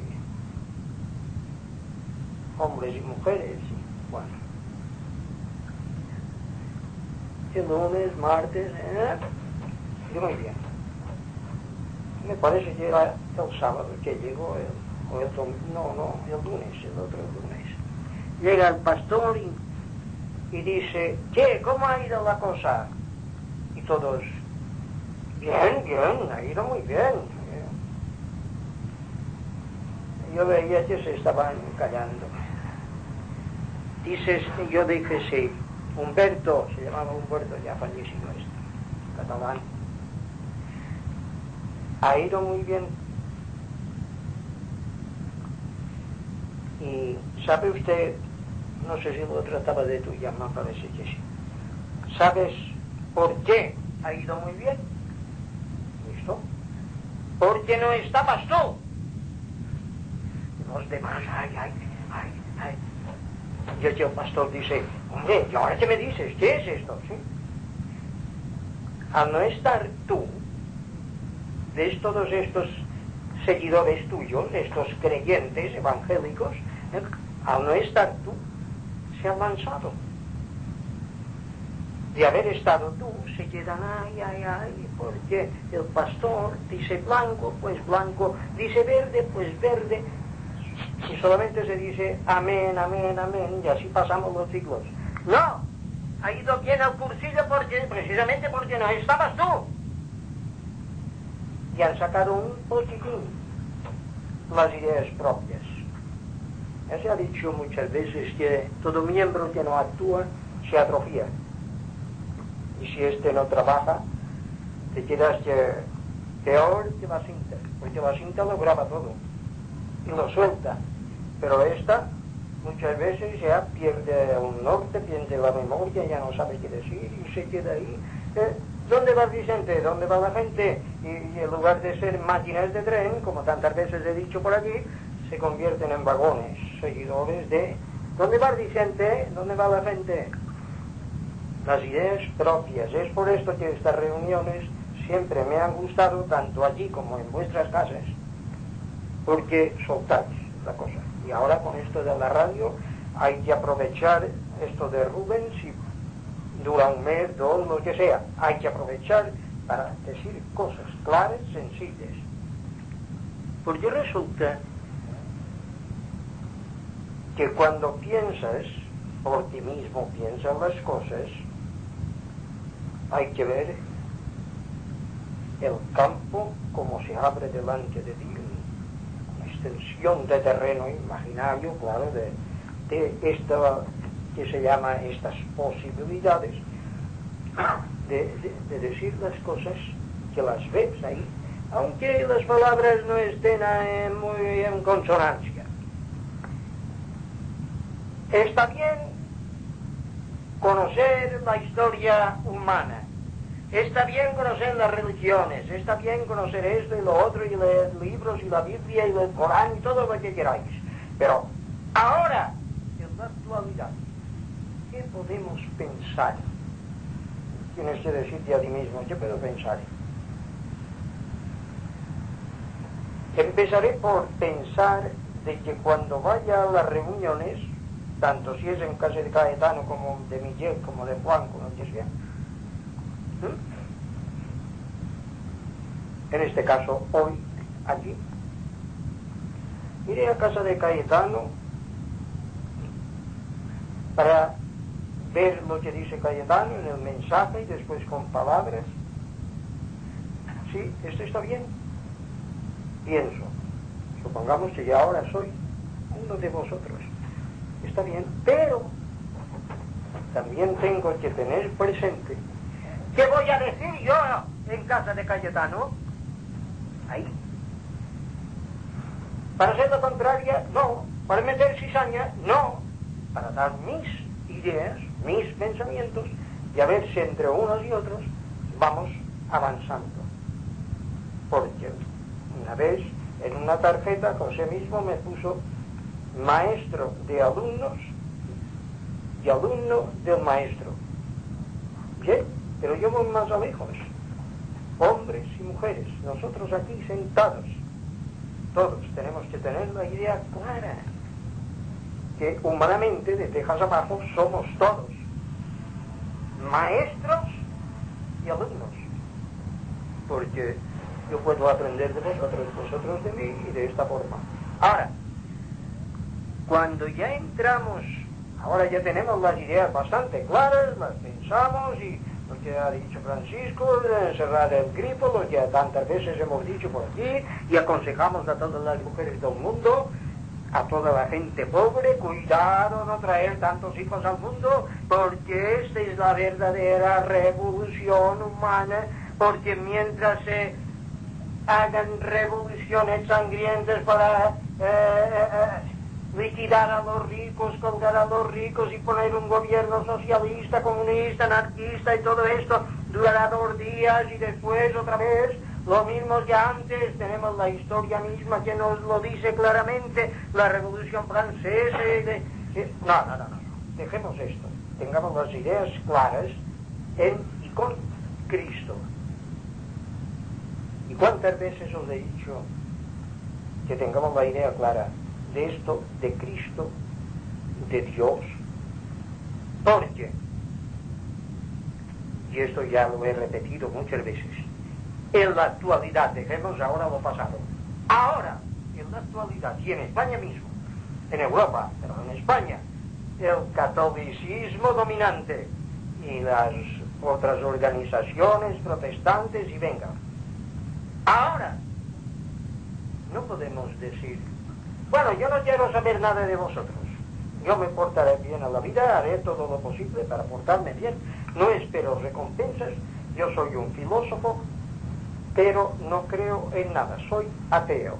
hombres y mujeres. Y, bueno. El lunes, martes, ¿eh? Y muy bien. Me parece que era el sábado que llegó el, o el domingo, no, no, el lunes, el otro lunes. Llega el pastor y, y dice, ¿qué? ¿Cómo ha ido la cosa? Y todos, bien, bien, ha ido muy bien. Yo veía que se estaban callando. Dices, yo dije, sí, Humberto, se llamaba Humberto, ya fallecido esto, catalán. Ha ido muy bien. Y sabe usted, no sé si lo trataba de tuya, me parece que sí. ¿Sabes por qué ha ido muy bien? ¿Listo? Porque no estabas tú. los demás, ay, ay, ay, ay. Y el pastor dice, hombre, ¿y ahora qué me dices? ¿Qué es esto? ¿Sí? Al no estar tú, ves todos estos seguidores tuyos, estos creyentes evangélicos, ¿eh? Al no estar tú, se han lanzado. De haber estado tú, se quedan, ay, ay, ay, porque el pastor dice blanco, pues blanco, dice verde, pues verde, y solamente se dice amén, amén, amén, y así pasamos los siglos. No, ha ido bien al cursillo porque, precisamente porque no estabas tú. Y han sacado un poquitín las ideas propias. Ya se ha dicho muchas veces que todo miembro que no actúa se atrofia. Y si este no trabaja, te quedas que peor que la cinta, porque la cinta lo graba todo y lo suelta. Pero esta, muchas veces ya pierde un norte, pierde la memoria, ya no sabe qué decir y se queda ahí. Eh, ¿Dónde va Vicente? ¿Dónde va la gente? Y, y en lugar de ser máquinas de tren, como tantas veces he dicho por aquí, se convierten en vagones, seguidores de... ¿Dónde va Vicente? ¿Dónde va la gente? Las ideas propias. Es por esto que estas reuniones siempre me han gustado, tanto allí como en vuestras casas, porque soltáis la cosa. Y ahora con esto de la radio hay que aprovechar esto de Rubens, si dura un mes, dos, lo que sea, hay que aprovechar para decir cosas claras, sencillas. Porque resulta que cuando piensas por ti mismo, piensas las cosas, hay que ver el campo como se abre delante de ti, una extensión de terreno imaginario, claro, de, de esta, que se llama estas posibilidades, de, de, de decir las cosas que las ves ahí, aunque las palabras no estén eh, muy en consonancia. Está bien conocer la historia humana, está bien conocer las religiones, está bien conocer esto y lo otro, y leer libros y la Biblia y el Corán y todo lo que queráis. Pero ahora, en la actualidad, ¿qué podemos pensar? Tienes que decirte a ti mismo, ¿qué puedo pensar? Empezaré por pensar de que cuando vaya a las reuniones, tanto si es en casa de Cayetano como de Miguel, como de Juan, como lo que sea, ¿Mm? en este caso, hoy, aquí, iré a casa de Cayetano para ver lo que dice Cayetano en el mensaje y después con palabras. Sí, esto está bien. Pienso, supongamos que ya ahora soy uno de vosotros. Está bien, pero también tengo que tener presente ¿qué voy a decir yo en casa de Cayetano? Ahí. Para hacer la contraria, no. Para meter cizaña, no. Para dar mis ideas, mis pensamientos, y a ver si entre unos y otros vamos avanzando. Porque una vez en una tarjeta José mismo me puso maestro de alumnos y alumno del maestro. Bien, pero yo voy más lejos. Hombres y mujeres, nosotros aquí sentados, todos tenemos que tener la idea clara que humanamente de tejas abajo somos todos maestros y alumnos, porque yo puedo aprender de vosotros, vosotros de mí, y de esta forma. Ahora, cuando ya entramos, ahora ya tenemos las ideas bastante claras, las pensamos, y lo que ha dicho Francisco, de cerrar el grifo, lo que tantas veces hemos dicho por aquí, y aconsejamos a todas las mujeres del mundo, a toda la gente pobre, cuidado no traer tantos hijos al mundo, porque esta es la verdadera revolución humana, porque mientras se hagan revoluciones sangrientas para eh, eh, liquidar a los ricos, colgar a los ricos y poner un gobierno socialista, comunista, anarquista y todo esto, durará dos días y después otra vez lo mismo que antes, tenemos la historia misma que nos lo dice claramente, la Revolución Francesa, de, de, no, no, no, no, dejemos esto, tengamos las ideas claras en y con Cristo. ¿Y cuántas veces os he dicho que tengamos la idea clara de esto, de Cristo, de Dios? Porque, y esto ya lo he repetido muchas veces, en la actualidad, dejemos ahora lo pasado, ahora, en la actualidad, y en España mismo, en Europa, pero en España, el catolicismo dominante y las otras organizaciones protestantes, y venga, ahora, no podemos decir, bueno, yo no quiero saber nada de vosotros, yo me portaré bien a la vida, haré todo lo posible para portarme bien, no espero recompensas, yo soy un filósofo, pero no creo en nada, soy ateo.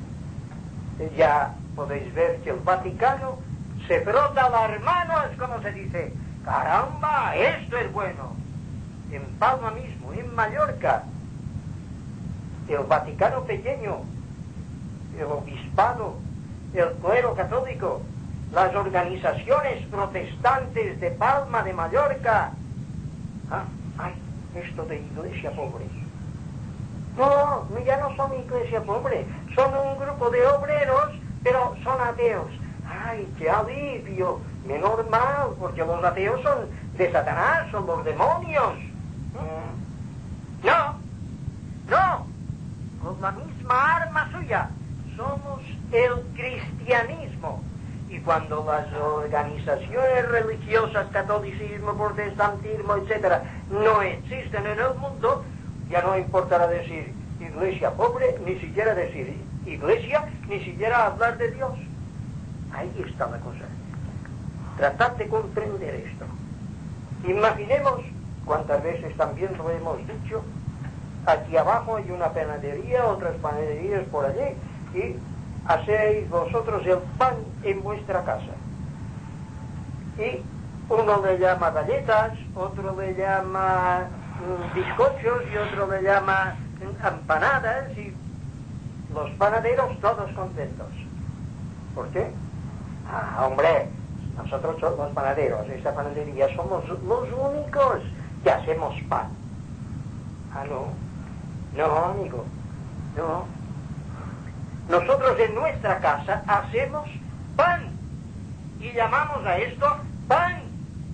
Ya podéis ver que el Vaticano se frota las manos, como se dice, caramba, esto es bueno. En Palma mismo, en Mallorca, el Vaticano pequeño, el obispado, el clero católico, las organizaciones protestantes de Palma de Mallorca. Ah, ay, esto de iglesia pobre. No, ya no son iglesia pobre, son un grupo de obreros, pero son ateos. Ay, qué alivio, menos mal, porque los ateos son de Satanás, son los demonios. No, no, con la misma arma suya, somos el cristianismo. Y cuando las organizaciones religiosas, catolicismo, protestantismo, etcétera, no existen en el mundo, ya no importará decir iglesia pobre, ni siquiera decir iglesia, ni siquiera hablar de Dios. Ahí está la cosa. Tratad de comprender esto. Imaginemos, cuántas veces también lo hemos dicho, aquí abajo hay una panadería, otras panaderías por allí, y hacéis vosotros el pan en vuestra casa. Y uno le llama galletas, otro le llama mm, bizcochos y otro le llama mm, empanadas, y los panaderos todos contentos. ¿Por qué? Ah, hombre, nosotros somos los panaderos, esta panadería somos los únicos que hacemos pan. Ah, no, no, amigo, no. Nosotros en nuestra casa hacemos pan y llamamos a esto pan.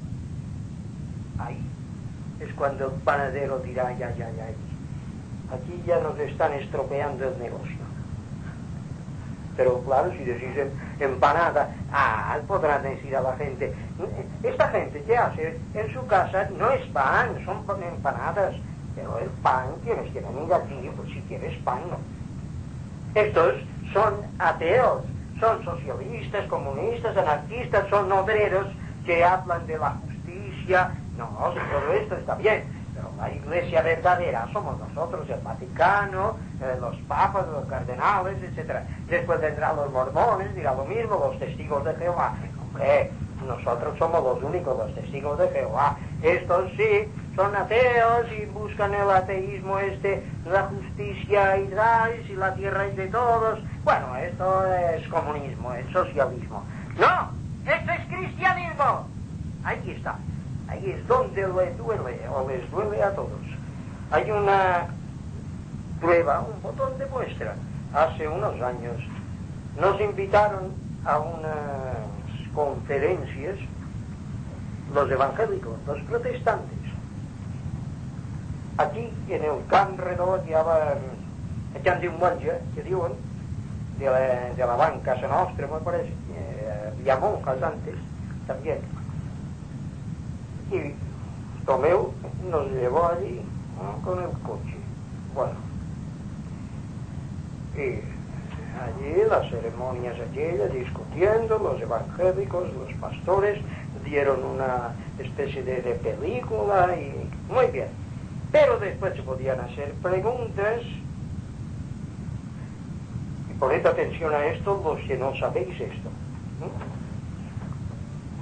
Ahí es cuando el panadero dirá, ya, ya, ya, aquí ya nos están estropeando el negocio. Pero claro, si decís empanada, ah, podrán decir a la gente, esta gente que hace en su casa no es pan, son empanadas, pero el pan tienes que venir aquí, pues si quieres pan, no. Estos son ateos, son socialistas, comunistas, anarquistas, son obreros que hablan de la justicia. No, todo esto está bien, pero la iglesia verdadera somos nosotros, el Vaticano, eh, los papas, los cardenales, etcétera. Después vendrán los mormones, dirá lo mismo, los testigos de Jehová. Hombre, nosotros somos los únicos, los testigos de Jehová. Estos sí son ateos y buscan el ateísmo este, la justicia y y la tierra es de todos. Bueno, esto es comunismo, es socialismo. No, esto es cristianismo. Ahí está. Ahí es donde le duele, o les duele a todos. Hay una prueba, un botón de muestra. Hace unos años nos invitaron a unas conferencias los evangélicos, los protestantes. Aquí, en el Camp Redó, que había Can Diumenge, que diuen, de la, de la banca Casa Nostra, me parece, eh, había monjas antes, también. Y Tomeu nos llevó allí, ¿no?, con el coche. Bueno, y allí las ceremonias aquellas, discutiendo, los evangélicos, los pastores, dieron una especie de, de película y muy bien. Pero después se podían hacer preguntas. Y poned atención a esto los que no sabéis esto. ¿Mm?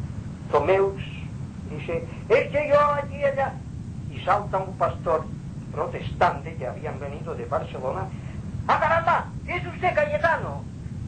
Tomeus dice, es que yo allí allá. Y salta un pastor protestantes que habían venido de Barcelona. ¡Ah, caramba! ¿Es usted Cayetano?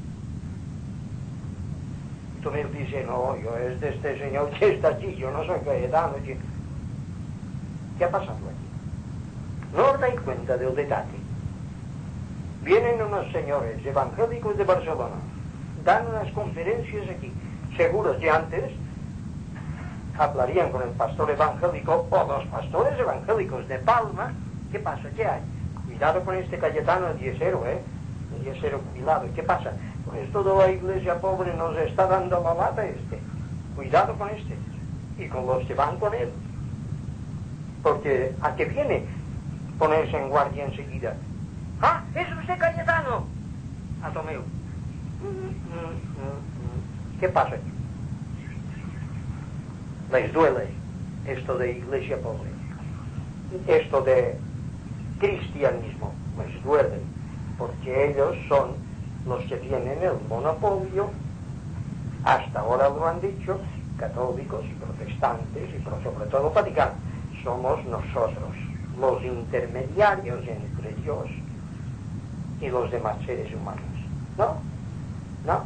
Y Tomeu dice, no, yo es de este señor que está aquí, yo no soy Cayetano. ¿Qué ha pasado aquí? No os dais cuenta del detalle. Vienen unos señores evangélicos de Barcelona, dan unas conferencias aquí. Seguros que antes hablarían con el pastor evangélico o los pastores evangélicos de Palma. ¿Qué pasa? ¿Qué hay? Cuidado con este Cayetano, el diezero, ¿eh? El diezero jubilado. ¿Qué pasa? Pues toda la iglesia pobre nos está dando la lata este. Cuidado con este. Y con los que van con él. Porque ¿a qué viene ponerse en guardia enseguida? ¡Ah! ¡Es usted Cayetano! A Tomeu. ¿Qué pasa? Les duele esto de iglesia pobre. Esto de cristianismo. Les duele. Porque ellos son los que tienen el monopolio. Hasta ahora lo han dicho católicos y protestantes y pero sobre todo Vaticano. Somos nosotros los intermediarios entre Dios y los demás seres humanos. ¿No? ¿No?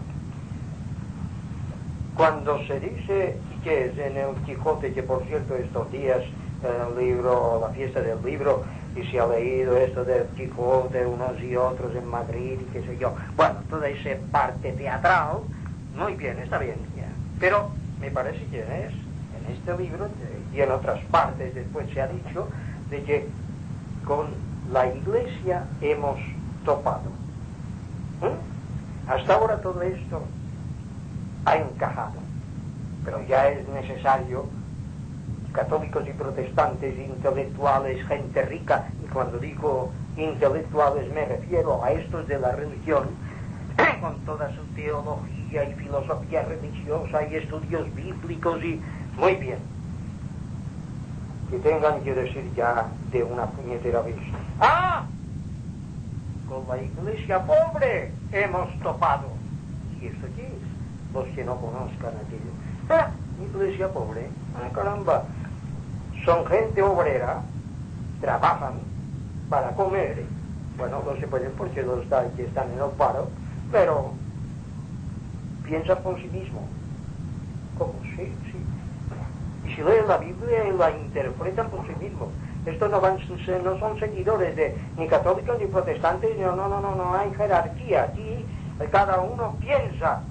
Cuando se dice que es en el Quijote, que por cierto estos días el libro, la fiesta del libro, y se ha leído esto del Quijote unos y otros en Madrid y qué sé yo, bueno, toda esa parte teatral, muy bien, está bien, ya. Pero me parece que es en este libro y en otras partes después se ha dicho de que con la iglesia hemos topado. ¿Mm? Hasta ahora todo esto ha encajado, pero ya es necesario católicos y protestantes, intelectuales, gente rica, y cuando digo intelectuales me refiero a estos de la religión, con toda su teología y filosofía religiosa y estudios bíblicos y muy bien, que tengan que decir ya de una puñetera vez, ¡ah! Con la iglesia pobre hemos topado. ¿Y esto qué es? Los que no conozcan aquello. ¡Ah! Iglesia pobre, ¡ah, caramba! Son gente obrera, trabajan para comer. Bueno, no se pueden porque los que están en el paro, pero piensan por sí mismos. ¿Cómo? Sí, sí. Y si leen la Biblia y la interpretan por sí mismos. Estos no, van, no son seguidores de ni católicos ni protestantes, no, no, no, no, no hay jerarquía. Aquí cada uno piensa